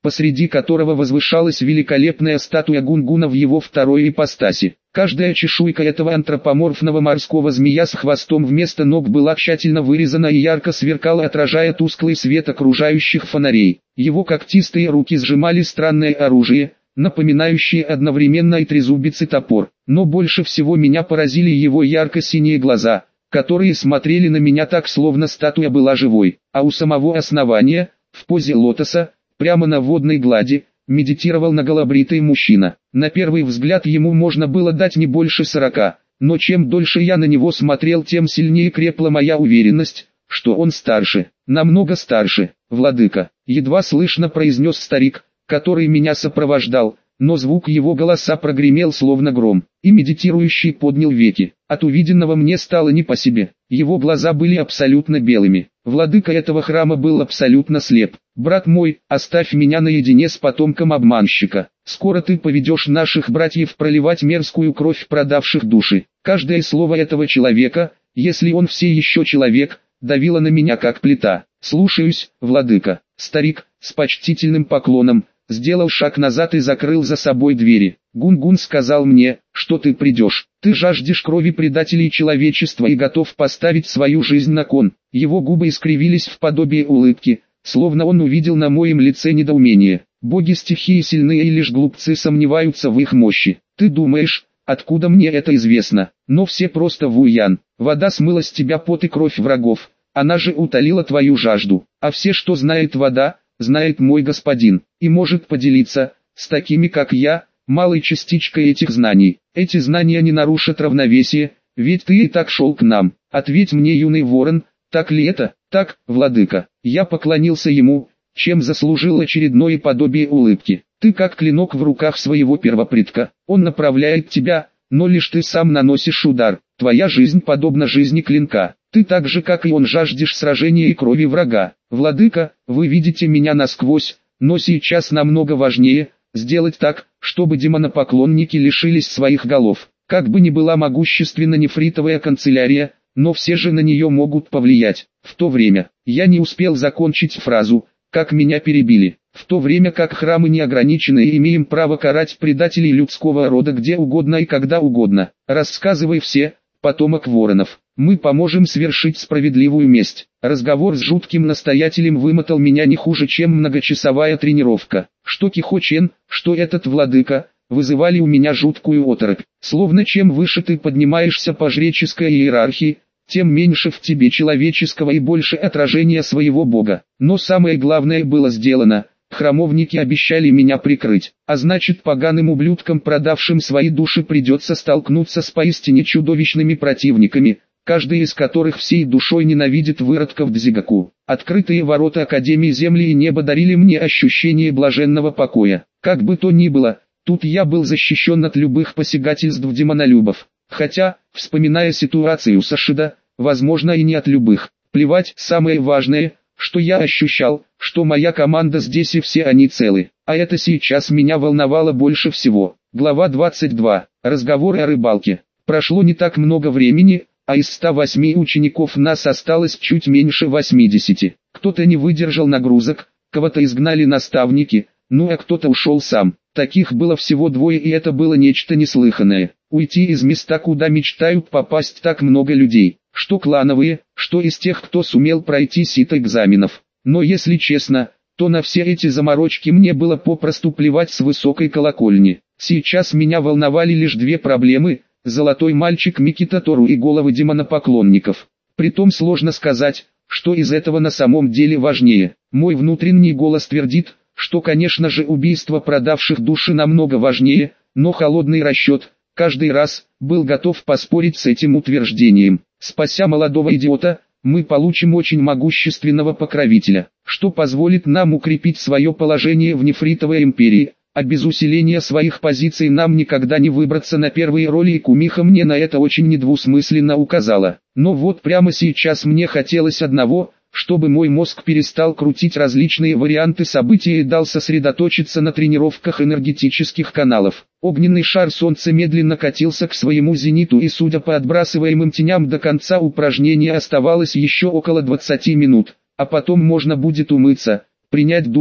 посреди которого возвышалась великолепная статуя Гунгуна в его второй ипостаси. Каждая чешуйка этого антропоморфного морского змея с хвостом вместо ног была тщательно вырезана и ярко сверкала, отражая тусклый свет окружающих фонарей. Его когтистые руки сжимали странное оружие, напоминающее одновременно и трезубец и топор. Но больше всего меня поразили его ярко-синие глаза, которые смотрели на меня так, словно статуя была живой. А у самого основания, в позе лотоса, прямо на водной глади, медитировал наголобритый мужчина. На первый взгляд ему можно было дать не больше сорока, но чем дольше я на него смотрел, тем сильнее крепла моя уверенность, что он старше, намного старше. «Владыка», — едва слышно произнес старик, который меня сопровождал, но звук его голоса прогремел словно гром, и медитирующий поднял веки. От увиденного мне стало не по себе. Его глаза были абсолютно белыми. Владыка этого храма был абсолютно слеп. «Брат мой, оставь меня наедине с потомком обманщика. Скоро ты поведешь наших братьев проливать мерзкую кровь продавших души». Каждое слово этого человека, если он все еще человек, давило на меня как плита. «Слушаюсь, владыка». Старик, с почтительным поклоном, сделал шаг назад и закрыл за собой двери. Гунгун сказал мне, что ты придешь. Ты жаждешь крови предателей человечества и готов поставить свою жизнь на кон. Его губы искривились в подобие улыбки, словно он увидел на моем лице недоумение. Боги стихии сильны, и лишь глупцы сомневаются в их мощи. Ты думаешь, откуда мне это известно? Но все просто вуян. Вода смыла с тебя пот и кровь врагов. Она же утолила твою жажду. А все, что знает вода, знает мой господин, и может поделиться, с такими как я, малой частичкой этих знаний. Эти знания не нарушат равновесие, ведь ты и так шел к нам. Ответь мне, юный ворон, так ли это? Так, владыка. Я поклонился ему, чем заслужил очередное подобие улыбки. Ты как клинок в руках своего первопредка. Он направляет тебя, но лишь ты сам наносишь удар. Твоя жизнь подобна жизни клинка. Ты так же, как и он, жаждешь сражения и крови врага. Владыка, вы видите меня насквозь, но сейчас намного важнее сделать так, чтобы демонопоклонники лишились своих голов. Как бы ни была могущественна нефритовая канцелярия, но все же на нее могут повлиять. В то время, я не успел закончить фразу, как меня перебили. В то время как храмы не ограничены и имеем право карать предателей людского рода где угодно и когда угодно. Рассказывай все, потомок воронов. Мы поможем свершить справедливую месть. Разговор с жутким настоятелем вымотал меня не хуже, чем многочасовая тренировка. Что Кихо-чен, что этот владыка, вызывали у меня жуткую оторопь. Словно чем выше ты поднимаешься по жреческой иерархии, тем меньше в тебе человеческого и больше отражения своего бога. Но самое главное было сделано. Храмовники обещали меня прикрыть, а значит, поганым ублюдкам, продавшим свои души, придется столкнуться с поистине чудовищными противниками, каждый из которых всей душой ненавидит выродков Дзигаку. Открытые ворота Академии Земли и Неба дарили мне ощущение блаженного покоя. Как бы то ни было, тут я был защищен от любых посягательств демонолюбов. Хотя, вспоминая ситуацию Сашида, возможно, и не от любых. Плевать, самое важное, что я ощущал, что моя команда здесь и все они целы. А это сейчас меня волновало больше всего. Глава двадцать два. Разговоры о рыбалке. Прошло не так много времени, а из ста восьми учеников нас осталось чуть меньше восьмидесяти. Кто-то не выдержал нагрузок, кого-то изгнали наставники, ну а кто-то ушел сам. Таких было всего двое, и это было нечто неслыханное. Уйти из места, куда мечтают попасть так много людей, что клановые, что из тех, кто сумел пройти сито экзаменов. Но если честно, то на все эти заморочки мне было попросту плевать с высокой колокольни. Сейчас меня волновали лишь две проблемы: золотой мальчик Микита Тору и головы демонопоклонников. Притом сложно сказать, что из этого на самом деле важнее. Мой внутренний голос твердит, что, конечно же, убийство продавших души намного важнее, но холодный расчет, каждый раз, был готов поспорить с этим утверждением. Спася молодого идиота, мы получим очень могущественного покровителя, что позволит нам укрепить свое положение в нефритовой империи, а без усиления своих позиций нам никогда не выбраться на первые роли, и кумиха мне на это очень недвусмысленно указала. Но вот прямо сейчас мне хотелось одного, чтобы мой мозг перестал крутить различные варианты событий и дал сосредоточиться на тренировках энергетических каналов. Огненный шар солнца медленно катился к своему зениту, и судя по отбрасываемым теням, до конца упражнения оставалось еще около двадцати минут, а потом можно будет умыться, принять душ,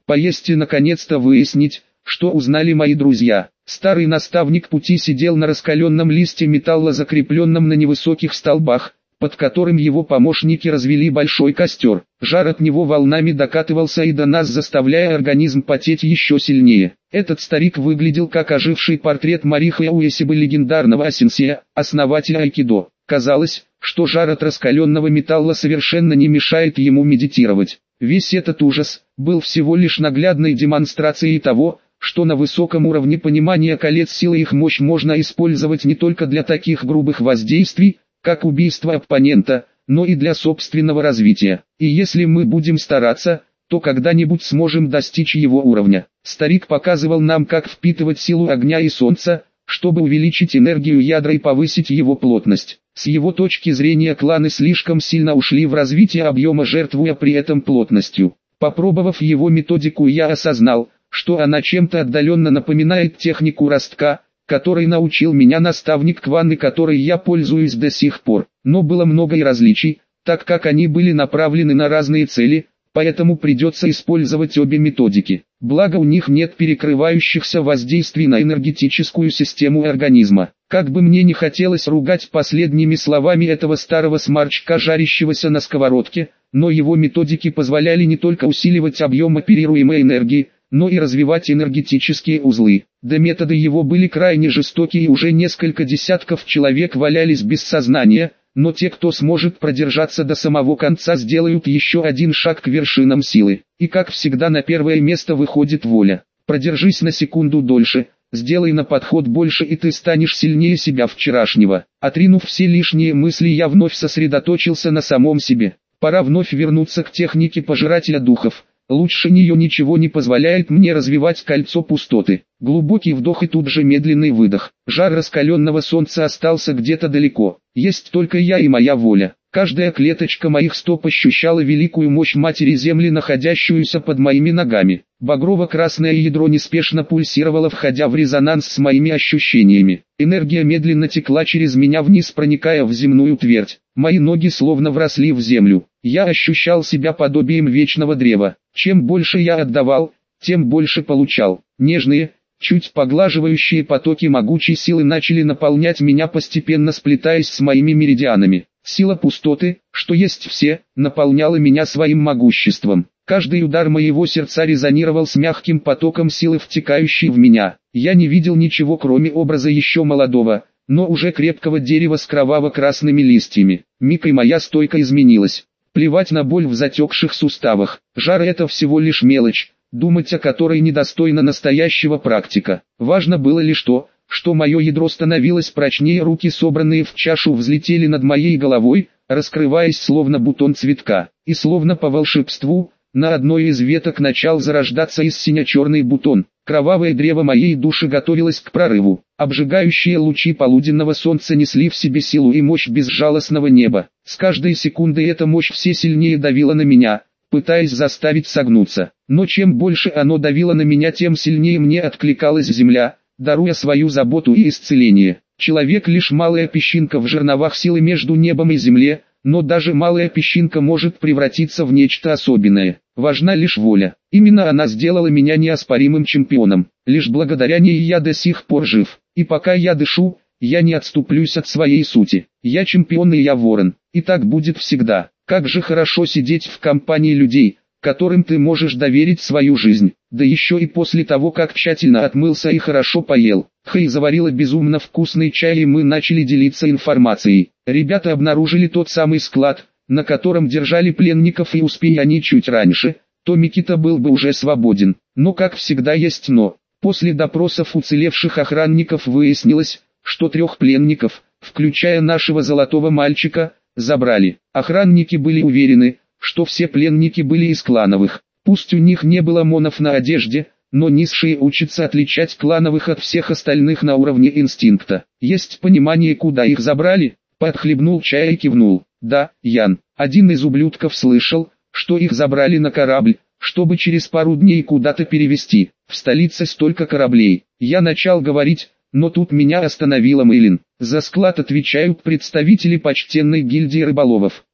Поесть и наконец-то выяснить, что узнали мои друзья. Старый наставник пути сидел на раскаленном листе металла, закрепленном на невысоких столбах, под которым его помощники развели большой костер. Жар от него волнами докатывался и до нас, заставляя организм потеть еще сильнее. Этот старик выглядел как оживший портрет Марихи Уэсибы, легендарного сенсея, основателя айкидо. Казалось, что жар от раскаленного металла совершенно не мешает ему медитировать. Весь этот ужас был всего лишь наглядной демонстрацией того, что на высоком уровне понимания колец силы их мощь можно использовать не только для таких грубых воздействий, как убийство оппонента, но и для собственного развития. И если мы будем стараться, то когда-нибудь сможем достичь его уровня. Старик показывал нам, как впитывать силу огня и солнца, чтобы увеличить энергию ядра и повысить его плотность. С его точки зрения кланы слишком сильно ушли в развитие объема, жертвуя при этом плотностью. Попробовав его методику, я осознал, что она чем-то отдаленно напоминает технику ростка, которой научил меня наставник Кван и которой я пользуюсь до сих пор. Но было много и различий, так как они были направлены на разные цели, поэтому придется использовать обе методики. Благо у них нет перекрывающихся воздействий на энергетическую систему организма. Как бы мне не хотелось ругать последними словами этого старого сморчка, жарящегося на сковородке, но его методики позволяли не только усиливать объем оперируемой энергии, но и развивать энергетические узлы. Да методы его были крайне жестокие, и уже несколько десятков человек валялись без сознания, но те, кто сможет продержаться до самого конца, сделают еще один шаг к вершинам силы. И как всегда, на первое место выходит воля. Продержись на секунду дольше, сделай на подход больше, и ты станешь сильнее себя вчерашнего. Отринув все лишние мысли, я вновь сосредоточился на самом себе. Пора вновь вернуться к технике пожирателя духов. Лучше нее ничего не позволяет мне развивать кольцо пустоты. Глубокий вдох и тут же медленный выдох. Жар раскаленного солнца остался где-то далеко. Есть только я и моя воля. Каждая клеточка моих стоп ощущала великую мощь Матери Земли, находящуюся под моими ногами. Багрово-красное ядро неспешно пульсировало, входя в резонанс с моими ощущениями. Энергия медленно текла через меня вниз, проникая в земную твердь. Мои ноги словно вросли в землю. Я ощущал себя подобием вечного древа. Чем больше я отдавал, тем больше получал. Нежные, чуть поглаживающие потоки могучей силы начали наполнять меня, постепенно сплетаясь с моими меридианами. Сила пустоты, что есть все, наполняла меня своим могуществом. Каждый удар моего сердца резонировал с мягким потоком силы, втекающей в меня. Я не видел ничего, кроме образа еще молодого, но уже крепкого дерева с кроваво-красными листьями. Миг, и моя стойка изменилась. Плевать на боль в затекших суставах. Жар — это всего лишь мелочь, думать о которой недостойно настоящего практика. Важно было лишь то, что мое ядро становилось прочнее, руки, собранные в чашу, взлетели над моей головой, раскрываясь словно бутон цветка. И словно по волшебству, на одной из веток начал зарождаться из сине-черный бутон. Кровавое древо моей души готовилось к прорыву. Обжигающие лучи полуденного солнца несли в себе силу и мощь безжалостного неба. С каждой секундой эта мощь все сильнее давила на меня, пытаясь заставить согнуться. Но чем больше оно давило на меня, тем сильнее мне откликалась земля, даруя свою заботу и исцеление. Человек лишь малая песчинка в жерновах силы между небом и землей, но даже малая песчинка может превратиться в нечто особенное. Важна лишь воля. Именно она сделала меня неоспоримым чемпионом. Лишь благодаря ней я до сих пор жив. И пока я дышу, я не отступлюсь от своей сути. Я чемпион, и я ворон. И так будет всегда. Как же хорошо сидеть в компании людей, которым ты можешь доверить свою жизнь. Да еще и после того, как тщательно отмылся и хорошо поел. Хэй заварила безумно вкусный чай, и мы начали делиться информацией. Ребята обнаружили тот самый склад, на котором держали пленников, и успея они чуть раньше, то Микита был бы уже свободен. Но как всегда есть но. После допросов уцелевших охранников выяснилось, что трех пленников, включая нашего золотого мальчика, забрали. Охранники были уверены, что все пленники были из клановых. Пусть у них не было монов на одежде, но низшие учатся отличать клановых от всех остальных на уровне инстинкта. Есть понимание, куда их забрали? Подхлебнул чая и кивнул. Да, Ян. Один из ублюдков слышал, что их забрали на корабль, чтобы через пару дней куда-то перевезти. В столице столько кораблей. Я начал говорить, но тут меня остановила Мэйлин. За склад отвечают представители почтенной гильдии рыболовов.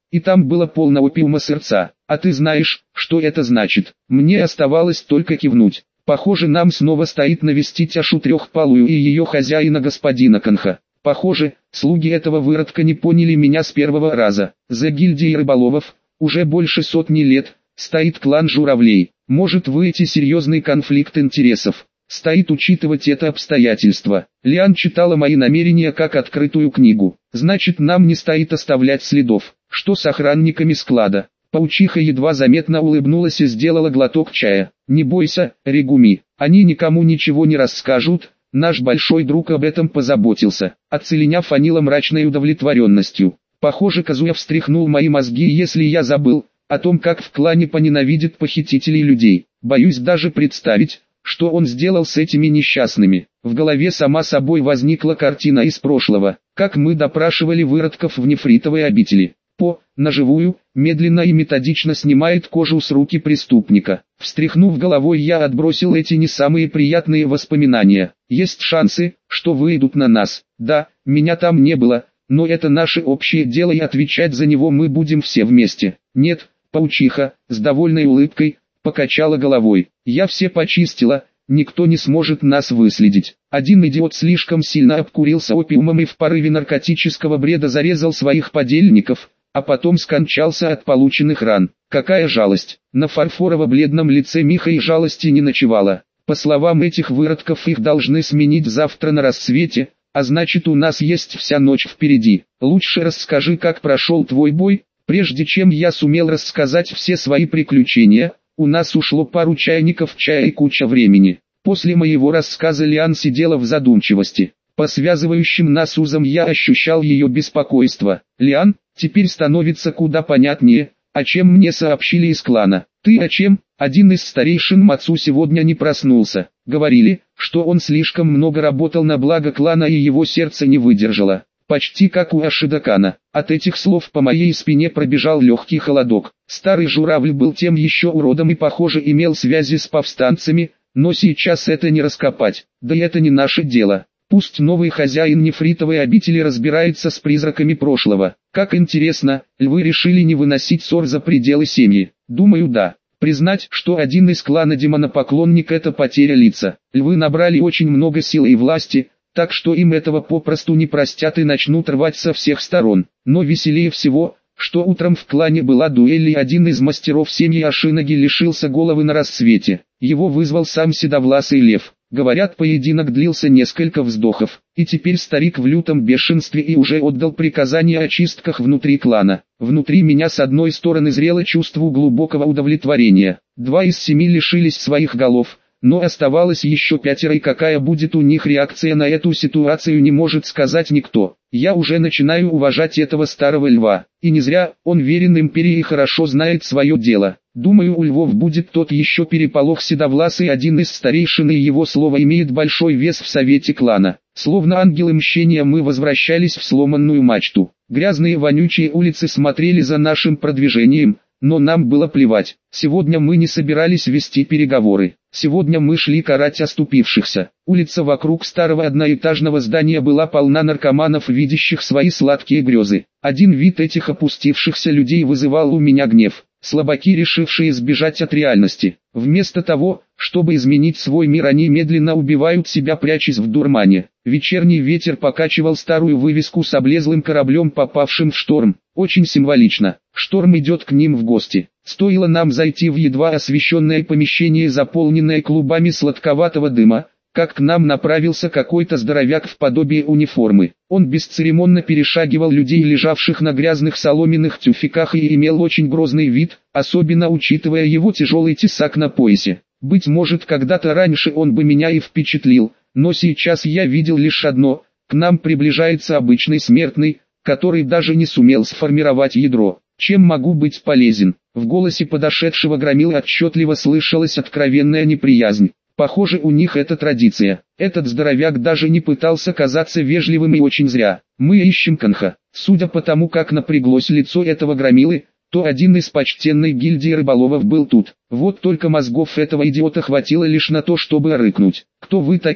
и там было полно опиума сырца. А ты знаешь, что это значит? Мне оставалось только кивнуть. Похоже, нам снова стоит навестить Ашу Трехпалую и ее хозяина господина Канха. Похоже, слуги этого выродка не поняли меня с первого раза. За гильдией рыболовов, уже больше сотни лет, стоит клан журавлей. Может выйти серьезный конфликт интересов. Стоит учитывать это обстоятельство. Лиан читала мои намерения как открытую книгу. Значит, нам не стоит оставлять следов. Что с охранниками склада? Паучиха едва заметно улыбнулась и сделала глоток чая. Не бойся, Регуми, они никому ничего не расскажут. Наш большой друг об этом позаботился. От Целиня фанила мрачной удовлетворенностью. Похоже, Казуя встряхнул мои мозги, если я забыл о том, как в клане поненавидят похитителей людей. Боюсь даже представить, что он сделал с этими несчастными. В голове сама собой возникла картина из прошлого, как мы допрашивали выродков в нефритовой обители. По, наживую, медленно и методично снимает кожу с руки преступника. Встряхнув головой, я отбросил эти не самые приятные воспоминания. Есть шансы, что выйдут на нас. Да, меня там не было, но это наше общее дело и отвечать за него мы будем все вместе. Нет, паучиха, с довольной улыбкой, покачала головой. Я все почистила, никто не сможет нас выследить. Один идиот слишком сильно обкурился опиумом и в порыве наркотического бреда зарезал своих подельников, а потом скончался от полученных ран. Какая жалость! На фарфорово-бледном лице Миха и жалости не ночевало. По словам этих выродков, их должны сменить завтра на рассвете, а значит, у нас есть вся ночь впереди. Лучше расскажи, как прошел твой бой. Прежде чем я сумел рассказать все свои приключения, у нас ушло пару чайников чая и куча времени. После моего рассказа Лиан сидела в задумчивости. По связывающим нас узам я ощущал ее беспокойство. Лиан, теперь становится куда понятнее, о чем мне сообщили из клана. Ты о чем? Один из старейшин Мацу сегодня не проснулся. Говорили, что он слишком много работал на благо клана и его сердце не выдержало. Почти как у Ашидакана. От этих слов по моей спине пробежал легкий холодок. Старый журавль был тем еще уродом и, похоже, имел связи с повстанцами, но сейчас это не раскопать. Да и это не наше дело. Пусть новый хозяин нефритовой обители разбирается с призраками прошлого. Как интересно, львы решили не выносить ссор за пределы семьи. Думаю, да. Признать, что один из клана демонопоклонник — это потеря лица. Львы набрали очень много силы и власти, так что им этого попросту не простят и начнут рвать со всех сторон. Но веселее всего, что утром в клане была дуэль и один из мастеров семьи Ашинаги лишился головы на рассвете. Его вызвал сам седовласый лев. Говорят, поединок длился несколько вздохов, и теперь старик в лютом бешенстве и уже отдал приказание о чистках внутри клана. Внутри меня с одной стороны зрело чувство глубокого удовлетворения. Два из семи лишились своих голов, но оставалось еще пятеро, и какая будет у них реакция на эту ситуацию, не может сказать никто. Я уже начинаю уважать этого старого льва, и не зря, он верен империи и хорошо знает свое дело. Думаю, у львов будет тот еще переполох. Седовласый один из старейшин, и его слово имеет большой вес в совете клана. Словно ангелы мщения мы возвращались в сломанную мачту. Грязные вонючие улицы смотрели за нашим продвижением, но нам было плевать. Сегодня мы не собирались вести переговоры. Сегодня мы шли карать оступившихся. Улица вокруг старого одноэтажного здания была полна наркоманов, видящих свои сладкие грезы. Один вид этих опустившихся людей вызывал у меня гнев. Слабаки, решившие сбежать от реальности. Вместо того, чтобы изменить свой мир, они медленно убивают себя, прячась в дурмане. Вечерний ветер покачивал старую вывеску с облезлым кораблем, попавшим в шторм. Очень символично. Шторм идет к ним в гости. Стоило нам зайти в едва освещенное помещение, заполненное клубами сладковатого дыма, как к нам направился какой-то здоровяк в подобии униформы. Он бесцеремонно перешагивал людей, лежавших на грязных соломенных тюфяках, и имел очень грозный вид, особенно учитывая его тяжелый тесак на поясе. Быть может, когда-то раньше он бы меня и впечатлил, но сейчас я видел лишь одно: к нам приближается обычный смертный, который даже не сумел сформировать ядро. Чем могу быть полезен? В голосе подошедшего громилы отчетливо слышалась откровенная неприязнь. Похоже, у них это традиция. Этот здоровяк даже не пытался казаться вежливым, и очень зря. Мы ищем Канха. Судя по тому, как напряглось лицо этого громилы, то один из почтенной гильдии рыболовов был тут. Вот только мозгов этого идиота хватило лишь на то, чтобы рыкнуть. «Кто вы такие?»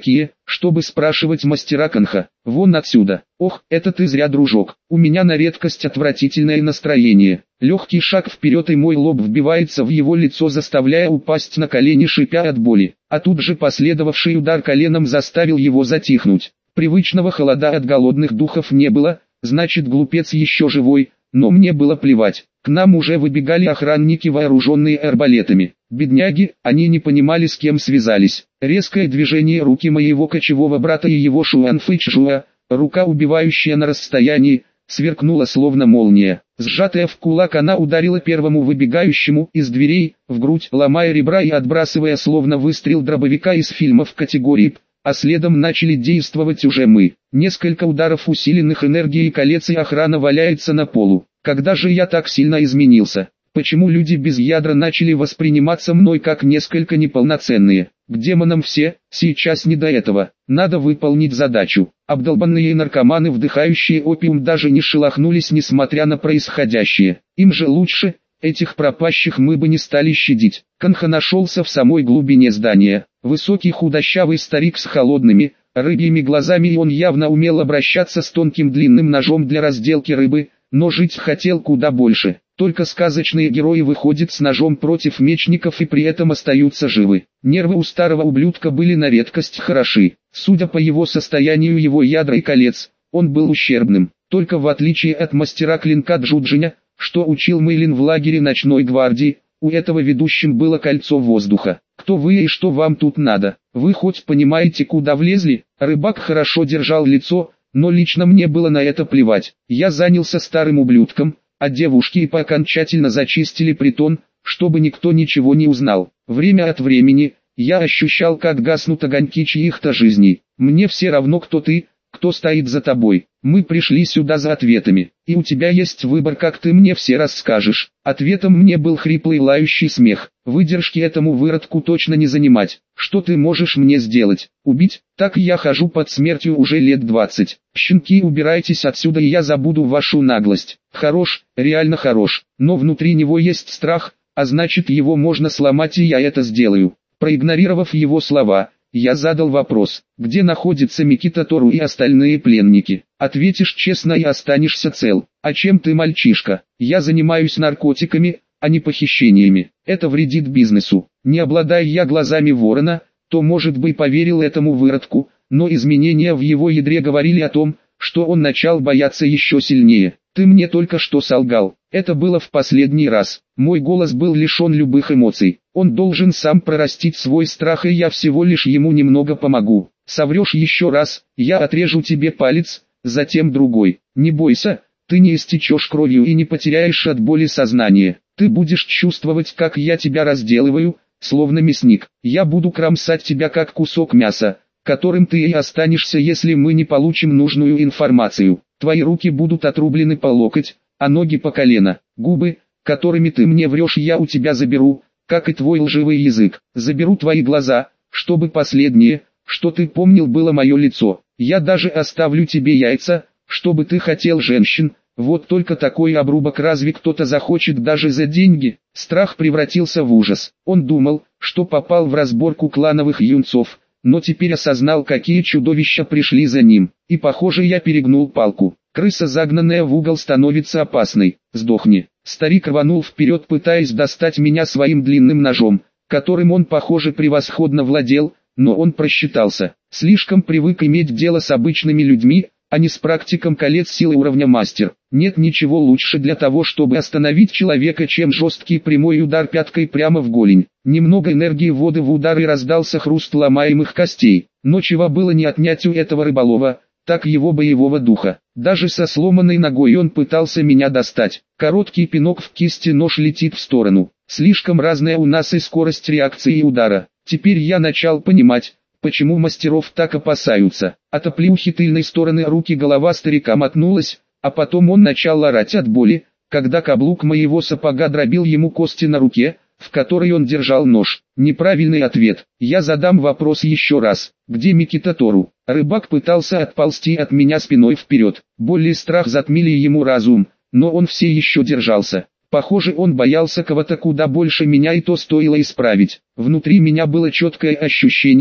чтобы спрашивать мастера Канха. Вон отсюда. Ох, это ты зря, дружок. У меня на редкость отвратительное настроение. Легкий шаг вперед, и мой лоб вбивается в его лицо, заставляя упасть на колени, шипя от боли. А тут же последовавший удар коленом заставил его затихнуть. Привычного холода от голодных духов не было, значит, глупец еще живой, но мне было плевать. К нам уже выбегали охранники, вооруженные арбалетами. Бедняги, они не понимали, с кем связались. Резкое движение руки моего кочевого брата и его Шуанфычжуа, рука, убивающая на расстоянии, сверкнула словно молния. Сжатая в кулак, она ударила первому выбегающему из дверей в грудь, ломая ребра и отбрасывая словно выстрел дробовика из фильмов категории П, а следом начали действовать уже мы. Несколько ударов, усиленных энергией колец, и охрана валяется на полу. Когда же я так сильно изменился? Почему люди без ядра начали восприниматься мной как несколько неполноценные? К демонам все, сейчас не до этого. Надо выполнить задачу. Обдолбанные наркоманы, вдыхающие опиум, даже не шелохнулись, несмотря на происходящее. Им же лучше, этих пропащих мы бы не стали щадить. Канха нашелся в самой глубине здания. Высокий худощавый старик с холодными, рыбьими глазами, и он явно умел обращаться с тонким длинным ножом для разделки рыбы, но жить хотел куда больше. Только сказочные герои выходят с ножом против мечников и при этом остаются живы. Нервы у старого ублюдка были на редкость хороши. Судя по его состоянию, его ядра и колец, он был ущербным. Только в отличие от мастера клинка Джуджиня, что учил Мэйлин в лагере ночной гвардии, у этого ведущим было кольцо воздуха. Кто вы и что вам тут надо? Вы хоть понимаете, куда влезли? Рыбак хорошо держал лицо, но лично мне было на это плевать. Я занялся старым ублюдком, а девушки и окончательно зачистили притон, чтобы никто ничего не узнал. Время от времени я ощущал, как гаснут огоньки чьих-то жизней. Мне все равно, кто ты, кто стоит за тобой. Мы пришли сюда за ответами, и у тебя есть выбор, как ты мне все расскажешь. Ответом мне был хриплый лающий смех. Выдержки этому выродку точно не занимать. Что ты можешь мне сделать? Убить? Так я хожу под смертью уже лет двадцать. Щенки, убирайтесь отсюда, и я забуду вашу наглость. Хорош, реально хорош, но внутри него есть страх, а значит, его можно сломать, и я это сделаю. Проигнорировав его слова, я задал вопрос: где находится Микита Тору и остальные пленники? Ответишь честно и останешься цел. А чем ты, мальчишка? Я занимаюсь наркотиками, а не похищениями. Это вредит бизнесу. Не обладая я глазами ворона, то, может быть, поверил этому выродку, но изменения в его ядре говорили о том, что он начал бояться еще сильнее. Ты мне только что солгал. Это было в последний раз. Мой голос был лишен любых эмоций. Он должен сам прорастить свой страх, и я всего лишь ему немного помогу. Соврешь еще раз, я отрежу тебе палец, затем другой. Не бойся, ты не истечешь кровью и не потеряешь от боли сознание. Ты будешь чувствовать, как я тебя разделываю, словно мясник. Я буду кромсать тебя как кусок мяса, которым ты и останешься, если мы не получим нужную информацию. Твои руки будут отрублены по локоть, а ноги по колено. Губы, которыми ты мне врешь, я у тебя заберу, как и твой лживый язык. Заберу твои глаза, чтобы последнее, что ты помнил, было мое лицо. Я даже оставлю тебе яйца, чтобы ты хотел женщин. Вот только такой обрубок разве кто-то захочет даже за деньги? Страх превратился в ужас. Он думал, что попал в разборку клановых юнцов, но теперь осознал, какие чудовища пришли за ним. И похоже, я перегнул палку. Крыса, загнанная в угол, становится опасной. Сдохни. Старик рванул вперед, пытаясь достать меня своим длинным ножом, которым он, похоже, превосходно владел, но он просчитался. Слишком привык иметь дело с обычными людьми, а не с практиком колец силы уровня мастер. Нет ничего лучше для того, чтобы остановить человека, чем жесткий прямой удар пяткой прямо в голень. Немного энергии ввода в удар, и раздался хруст ломаемых костей. Но чего было не отнять у этого рыболова, так его боевого духа. Даже со сломанной ногой он пытался меня достать. Короткий пинок в кисти, нож летит в сторону. Слишком разная у нас и скорость реакции и удара. Теперь я начал понимать, почему мастеров так опасаются. От оплеухи тыльной стороны руки голова старика мотнулась, а потом он начал орать от боли, когда каблук моего сапога дробил ему кости на руке, в которой он держал нож. Неправильный ответ. Я задам вопрос еще раз. Где Микита Тору? Рыбак пытался отползти от меня спиной вперед. Боль и страх затмили ему разум, но он все еще держался. Похоже, он боялся кого-то куда больше меня, и то стоило исправить. Внутри меня было четкое ощущение,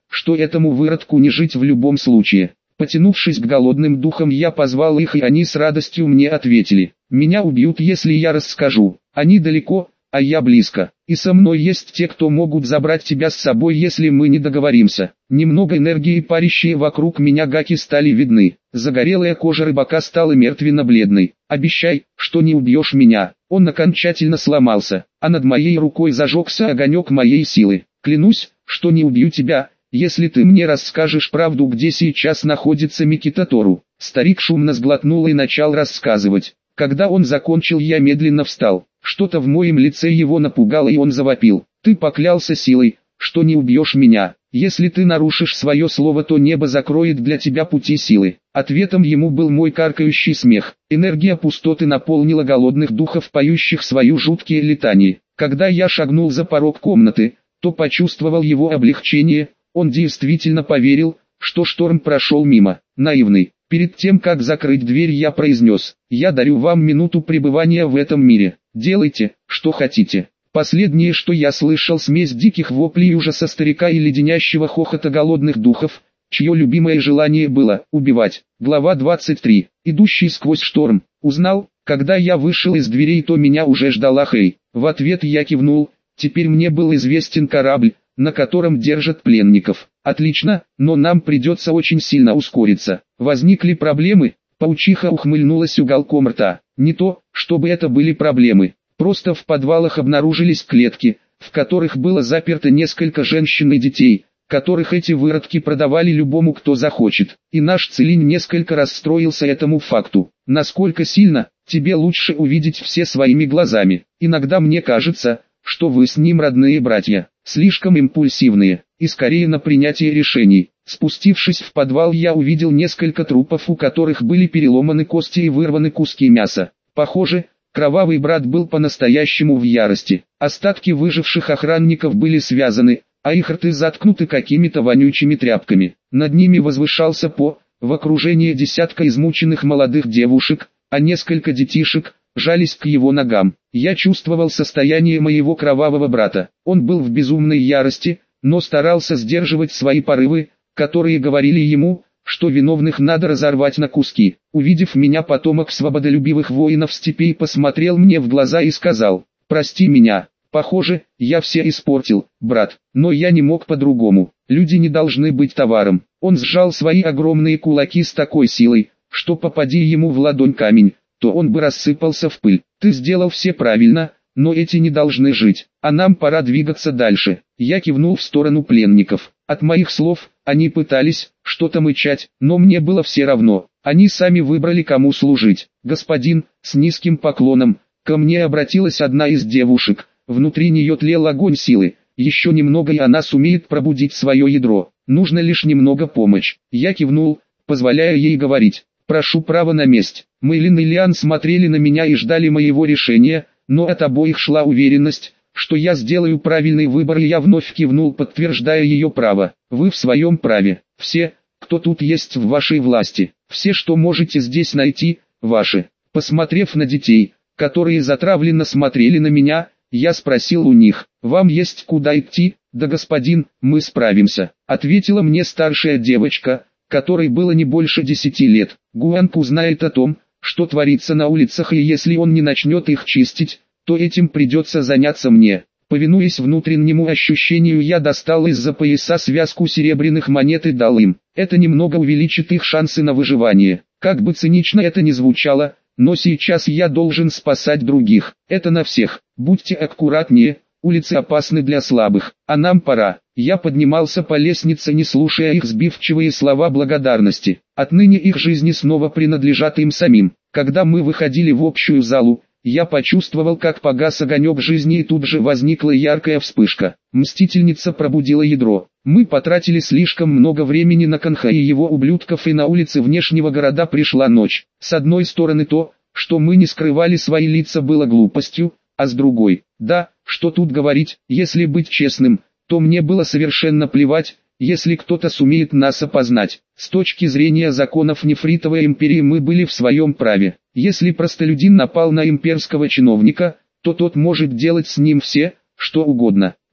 что этому выродку не жить в любом случае. Потянувшись к голодным духам, я позвал их, и они с радостью мне ответили. Меня убьют, если я расскажу. Они далеко, а я близко. И со мной есть те, кто могут забрать тебя с собой, если мы не договоримся. Немного энергии, парящие вокруг меня гаки, стали видны. Загорелая кожа рыбака стала мертвенно-бледной. «Обещай, что не убьешь меня». Он окончательно сломался, а над моей рукой зажегся огонек моей силы. «Клянусь, что не убью тебя, если ты мне расскажешь правду, где сейчас находится Микитатору». Старик шумно сглотнул и начал рассказывать. Когда он закончил, я медленно встал. Что-то в моем лице его напугало, и он завопил. «Ты поклялся силой, что не убьешь меня. Если ты нарушишь свое слово, то небо закроет для тебя пути силы». Ответом ему был мой каркающий смех. Энергия пустоты наполнила голодных духов, поющих свою жуткие летания. Когда я шагнул за порог комнаты, то почувствовал его облегчение. Он действительно поверил, что шторм прошел мимо. Наивный. Перед тем, как закрыть дверь, я произнес: «Я дарю вам минуту пребывания в этом мире. Делайте, что хотите». Последнее, что я слышал, смесь диких воплей ужаса старика и леденящего хохота голодных духов, чье любимое желание было убивать. Глава двадцать три. Идущий сквозь шторм. Узнал, когда я вышел из дверей, то меня уже ждала Хэй. В ответ я кивнул. Теперь мне был известен корабль, на котором держат пленников. Отлично, но нам придется очень сильно ускориться. Возникли проблемы? Паучиха ухмыльнулась уголком рта. Не то, чтобы это были проблемы. Просто в подвалах обнаружились клетки, в которых было заперто несколько женщин и детей, которых эти выродки продавали любому, кто захочет. И наш Целинь несколько расстроился этому факту. Насколько сильно, тебе лучше увидеть все своими глазами. Иногда мне кажется, что вы с ним родные братья, слишком импульсивные, и скорее на принятие решений. Спустившись в подвал, я увидел несколько трупов, у которых были переломаны кости и вырваны куски мяса. Похоже, кровавый брат был по-настоящему в ярости. Остатки выживших охранников были связаны, а их рты заткнуты какими-то вонючими тряпками. Над ними возвышался По, в окружении десятка измученных молодых девушек, а несколько детишек жались к его ногам. Я чувствовал состояние моего кровавого брата. Он был в безумной ярости, но старался сдерживать свои порывы, которые говорили ему, что виновных надо разорвать на куски. Увидев меня, потомок свободолюбивых воинов степей посмотрел мне в глаза и сказал: «Прости меня, похоже, я все испортил, брат, но я не мог по-другому. Люди не должны быть товаром». Он сжал свои огромные кулаки с такой силой, что попади ему в ладонь камень, то он бы рассыпался в пыль. «Ты сделал все правильно, но эти не должны жить, а нам пора двигаться дальше». Я кивнул в сторону пленников. От моих слов, они пытались что-то мычать, но мне было все равно. Они сами выбрали, кому служить. «Господин», с низким поклоном, ко мне обратилась одна из девушек. Внутри нее тлел огонь силы. Еще немного, и она сумеет пробудить свое ядро. Нужно лишь немного помочь. Я кивнул, позволяя ей говорить. «Прошу права на месть». Мэйлин и Лиан смотрели на меня и ждали моего решения, но от обоих шла уверенность, что я сделаю правильный выбор, и я вновь кивнул, подтверждая ее право. «Вы в своем праве. Все, кто тут есть, в вашей власти. Все, что можете здесь найти, ваши». Посмотрев на детей, которые затравленно смотрели на меня, я спросил у них: «Вам есть куда идти?» «Да, господин, мы справимся», — ответила мне старшая девочка, которой было не больше десяти лет. «Гуанг узнает о том, что творится на улицах, и если он не начнет их чистить, то этим придется заняться мне». Повинуясь внутреннему ощущению, я достал из-за пояса связку серебряных монет и дал им. Это немного увеличит их шансы на выживание. Как бы цинично это ни звучало, но сейчас я должен спасать других. Это на всех. Будьте аккуратнее, улицы опасны для слабых, а нам пора. Я поднимался по лестнице, не слушая их сбивчивые слова благодарности. Отныне их жизни снова принадлежат им самим. Когда мы выходили в общую залу, я почувствовал, как погас огонек жизни, и тут же возникла яркая вспышка. Мстительница пробудила ядро. Мы потратили слишком много времени на Канха и его ублюдков, и на улице внешнего города пришла ночь. С одной стороны, то, что мы не скрывали свои лица, было глупостью, а с другой, да, что тут говорить, если быть честным, то мне было совершенно плевать, если кто-то сумеет нас опознать. С точки зрения законов Нефритовой империи мы были в своем праве. Если простолюдин напал на имперского чиновника, то тот может делать с ним все, что угодно. Да,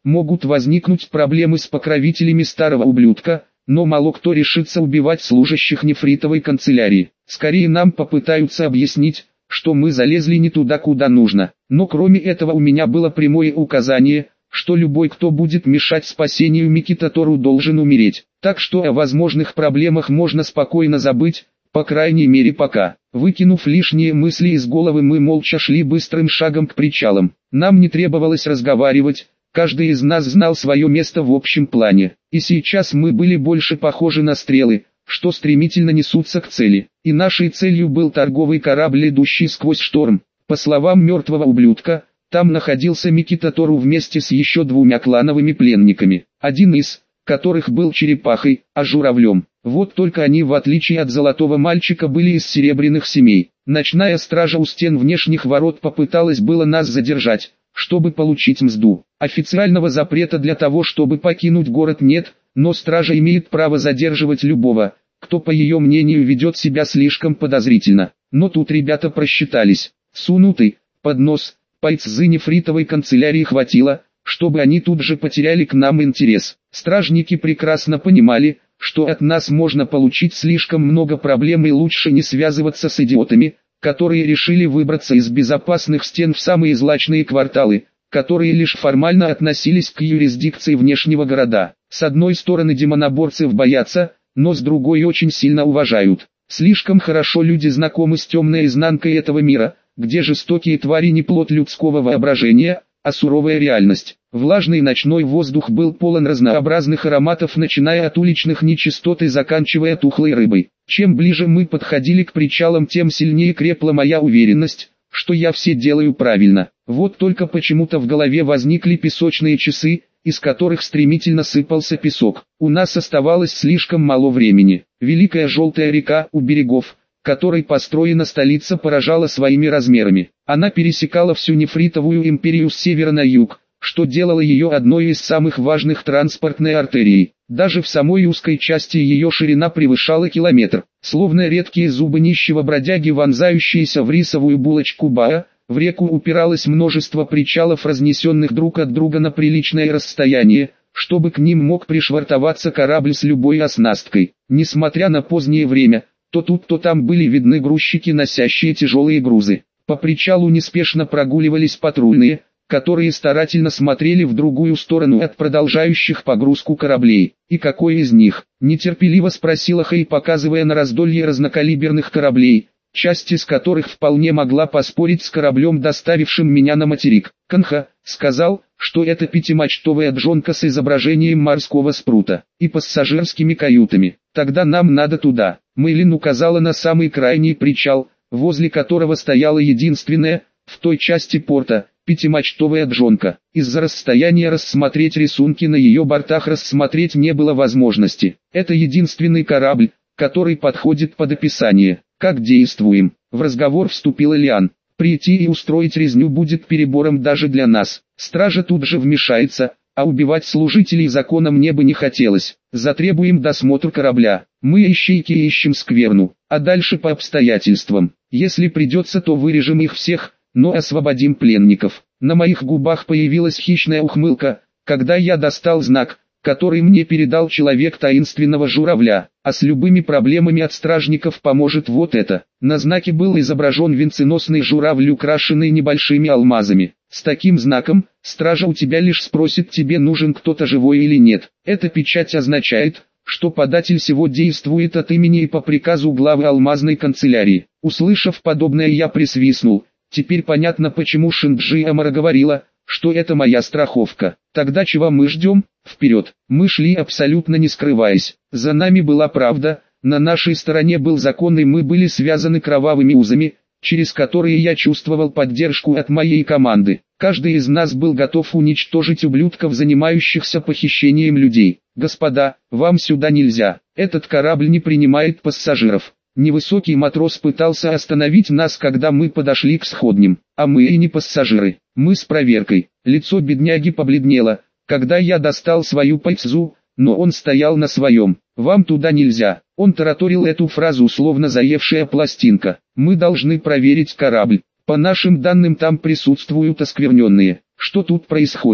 могут возникнуть проблемы с покровителями старого ублюдка, но мало кто решится убивать служащих нефритовой канцелярии. Скорее нам попытаются объяснить, что мы залезли не туда, куда нужно. Но кроме этого у меня было прямое указание, что любой, кто будет мешать спасению Микитатору, должен умереть. Так что о возможных проблемах можно спокойно забыть, по крайней мере пока. Выкинув лишние мысли из головы, мы молча шли быстрым шагом к причалам. Нам не требовалось разговаривать, каждый из нас знал свое место в общем плане. И сейчас мы были больше похожи на стрелы, что стремительно несутся к цели. И нашей целью был торговый корабль, идущий сквозь шторм. По словам мертвого ублюдка, там находился Микитатору вместе с еще двумя клановыми пленниками, один из которых был черепахой, а журавлем. Вот только они, в отличие от золотого мальчика, были из серебряных семей. Ночная стража у стен внешних ворот попыталась было нас задержать, чтобы получить мзду. Официального запрета для того, чтобы покинуть город, нет, но стража имеет право задерживать любого, кто, по ее мнению, ведет себя слишком подозрительно. Но тут ребята просчитались. Сунутый под нос пайцзы нефритовой канцелярии хватило, чтобы они тут же потеряли к нам интерес. Стражники прекрасно понимали, что от нас можно получить слишком много проблем, и лучше не связываться с идиотами, которые решили выбраться из безопасных стен в самые злачные кварталы, которые лишь формально относились к юрисдикции внешнего города. С одной стороны демоноборцев боятся, но с другой очень сильно уважают. Слишком хорошо люди знакомы с темной изнанкой этого мира, где жестокие твари не плод людского воображения, а суровая реальность. Влажный ночной воздух был полон разнообразных ароматов, начиная от уличных нечистот и заканчивая тухлой рыбой. Чем ближе мы подходили к причалам, тем сильнее крепла моя уверенность, что я все делаю правильно. Вот только почему-то в голове возникли песочные часы, из которых стремительно сыпался песок. У нас оставалось слишком мало времени. Великая желтая река у берегов, которой построена столица, поражала своими размерами. Она пересекала всю нефритовую империю с севера на юг, что делало ее одной из самых важных транспортной артерий. Даже в самой узкой части ее ширина превышала километр. Словно редкие зубы нищего бродяги, вонзающиеся в рисовую булочку Баа, в реку упиралось множество причалов, разнесенных друг от друга на приличное расстояние, чтобы к ним мог пришвартоваться корабль с любой оснасткой. Несмотря на позднее время, то тут, то там были видны грузчики, носящие тяжелые грузы. По причалу неспешно прогуливались патрульные, которые старательно смотрели в другую сторону от продолжающих погрузку кораблей. «И какой из них?» – нетерпеливо спросила Хэй, показывая на раздолье разнокалиберных кораблей, часть из которых вполне могла поспорить с кораблем, доставившим меня на материк. Канха сказал, что это пятимачтовая джонка с изображением морского спрута и пассажирскими каютами. Тогда нам надо туда. Мэйлин указала на самый крайний причал, возле которого стояла единственная, в той части порта, пятимачтовая джонка. Из-за расстояния рассмотреть рисунки на ее бортах рассмотреть не было возможности. Это единственный корабль, который подходит под описание. Как действуем? В разговор вступила Лиан. Прийти и устроить резню будет перебором даже для нас. Стража тут же вмешается, а убивать служителей закона мне бы не хотелось. Затребуем досмотр корабля. Мы ищейки ищем скверну, а дальше по обстоятельствам. Если придется, то вырежем их всех, но освободим пленников. На моих губах появилась хищная ухмылка, когда я достал знак, который мне передал человек таинственного журавля, а с любыми проблемами от стражников поможет вот это. На знаке был изображен венценосный журавль, украшенный небольшими алмазами. С таким знаком, стража у тебя лишь спросит, тебе нужен кто-то живой или нет. Эта печать означает, что податель сего действует от имени и по приказу главы алмазной канцелярии. Услышав подобное, я присвистнул. Теперь понятно, почему Шинджи Амара говорила, что это моя страховка. Тогда чего мы ждем? Вперед! Мы шли абсолютно не скрываясь. За нами была правда, на нашей стороне был закон, и мы были связаны кровавыми узами, через которые я чувствовал поддержку от моей команды. Каждый из нас был готов уничтожить ублюдков, занимающихся похищением людей. Господа, вам сюда нельзя. Этот корабль не принимает пассажиров. Невысокий матрос пытался остановить нас, когда мы подошли к сходням. А мы и не пассажиры. Мы с проверкой. Лицо бедняги побледнело, когда я достал свою пайцзу, но он стоял на своем. Вам туда нельзя. Он тараторил эту фразу, словно заевшая пластинка. Мы должны проверить корабль. По нашим данным, там присутствуют оскверненные. Что тут происходит?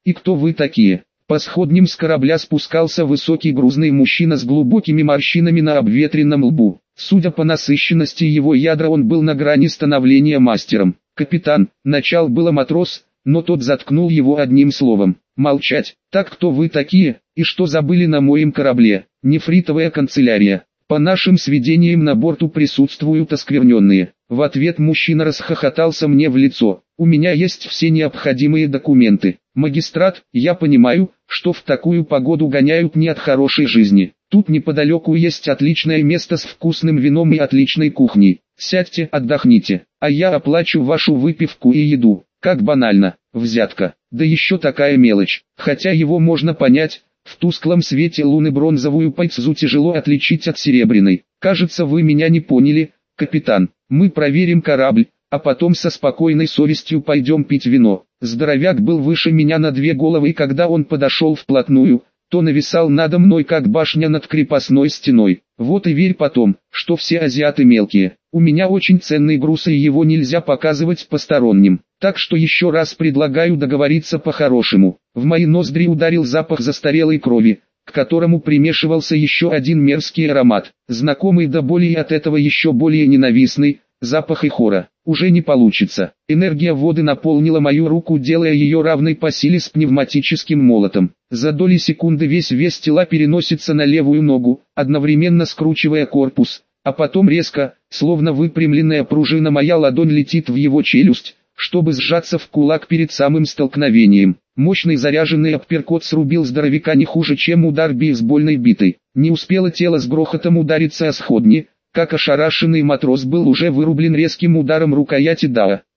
И кто вы такие? По сходням с корабля спускался высокий грузный мужчина с глубокими морщинами на обветренном лбу. Судя по насыщенности его ядра, он был на грани становления мастером. «Капитан», начал было матрос, но тот заткнул его одним словом. «Молчать! Так кто вы такие, и что забыли на моем корабле?» «Нефритовая канцелярия. По нашим сведениям, на борту присутствуют оскверненные». В ответ мужчина расхохотался мне в лицо. «У меня есть все необходимые документы. Магистрат, я понимаю, что в такую погоду гоняют не от хорошей жизни. Тут неподалеку есть отличное место с вкусным вином и отличной кухней. Сядьте, отдохните, а я оплачу вашу выпивку и еду». Как банально, взятка, да еще такая мелочь, хотя его можно понять, в тусклом свете луны бронзовую пайцзу тяжело отличить от серебряной. Кажется, вы меня не поняли, капитан, мы проверим корабль, а потом со спокойной совестью пойдем пить вино. Здоровяк был выше меня на две головы, и когда он подошел вплотную, то нависал надо мной как башня над крепостной стеной. Вот и верь потом, что все азиаты мелкие. У меня очень ценный груз, и его нельзя показывать посторонним. Так что еще раз предлагаю договориться по-хорошему. В мои ноздри ударил запах застарелой крови, к которому примешивался еще один мерзкий аромат, знакомый до боли и от этого еще более ненавистный, запах ихора. Уже не получится. Энергия воды наполнила мою руку, делая ее равной по силе с пневматическим молотом. За доли секунды весь вес тела переносится на левую ногу, одновременно скручивая корпус, а потом резко, словно выпрямленная пружина, моя ладонь летит в его челюсть, чтобы сжаться в кулак перед самым столкновением. Мощный заряженный апперкот срубил здоровяка не хуже, чем удар бейсбольной битой. Не успело тело с грохотом удариться о сходни, как ошарашенный матрос был уже вырублен резким ударом рукояти дао.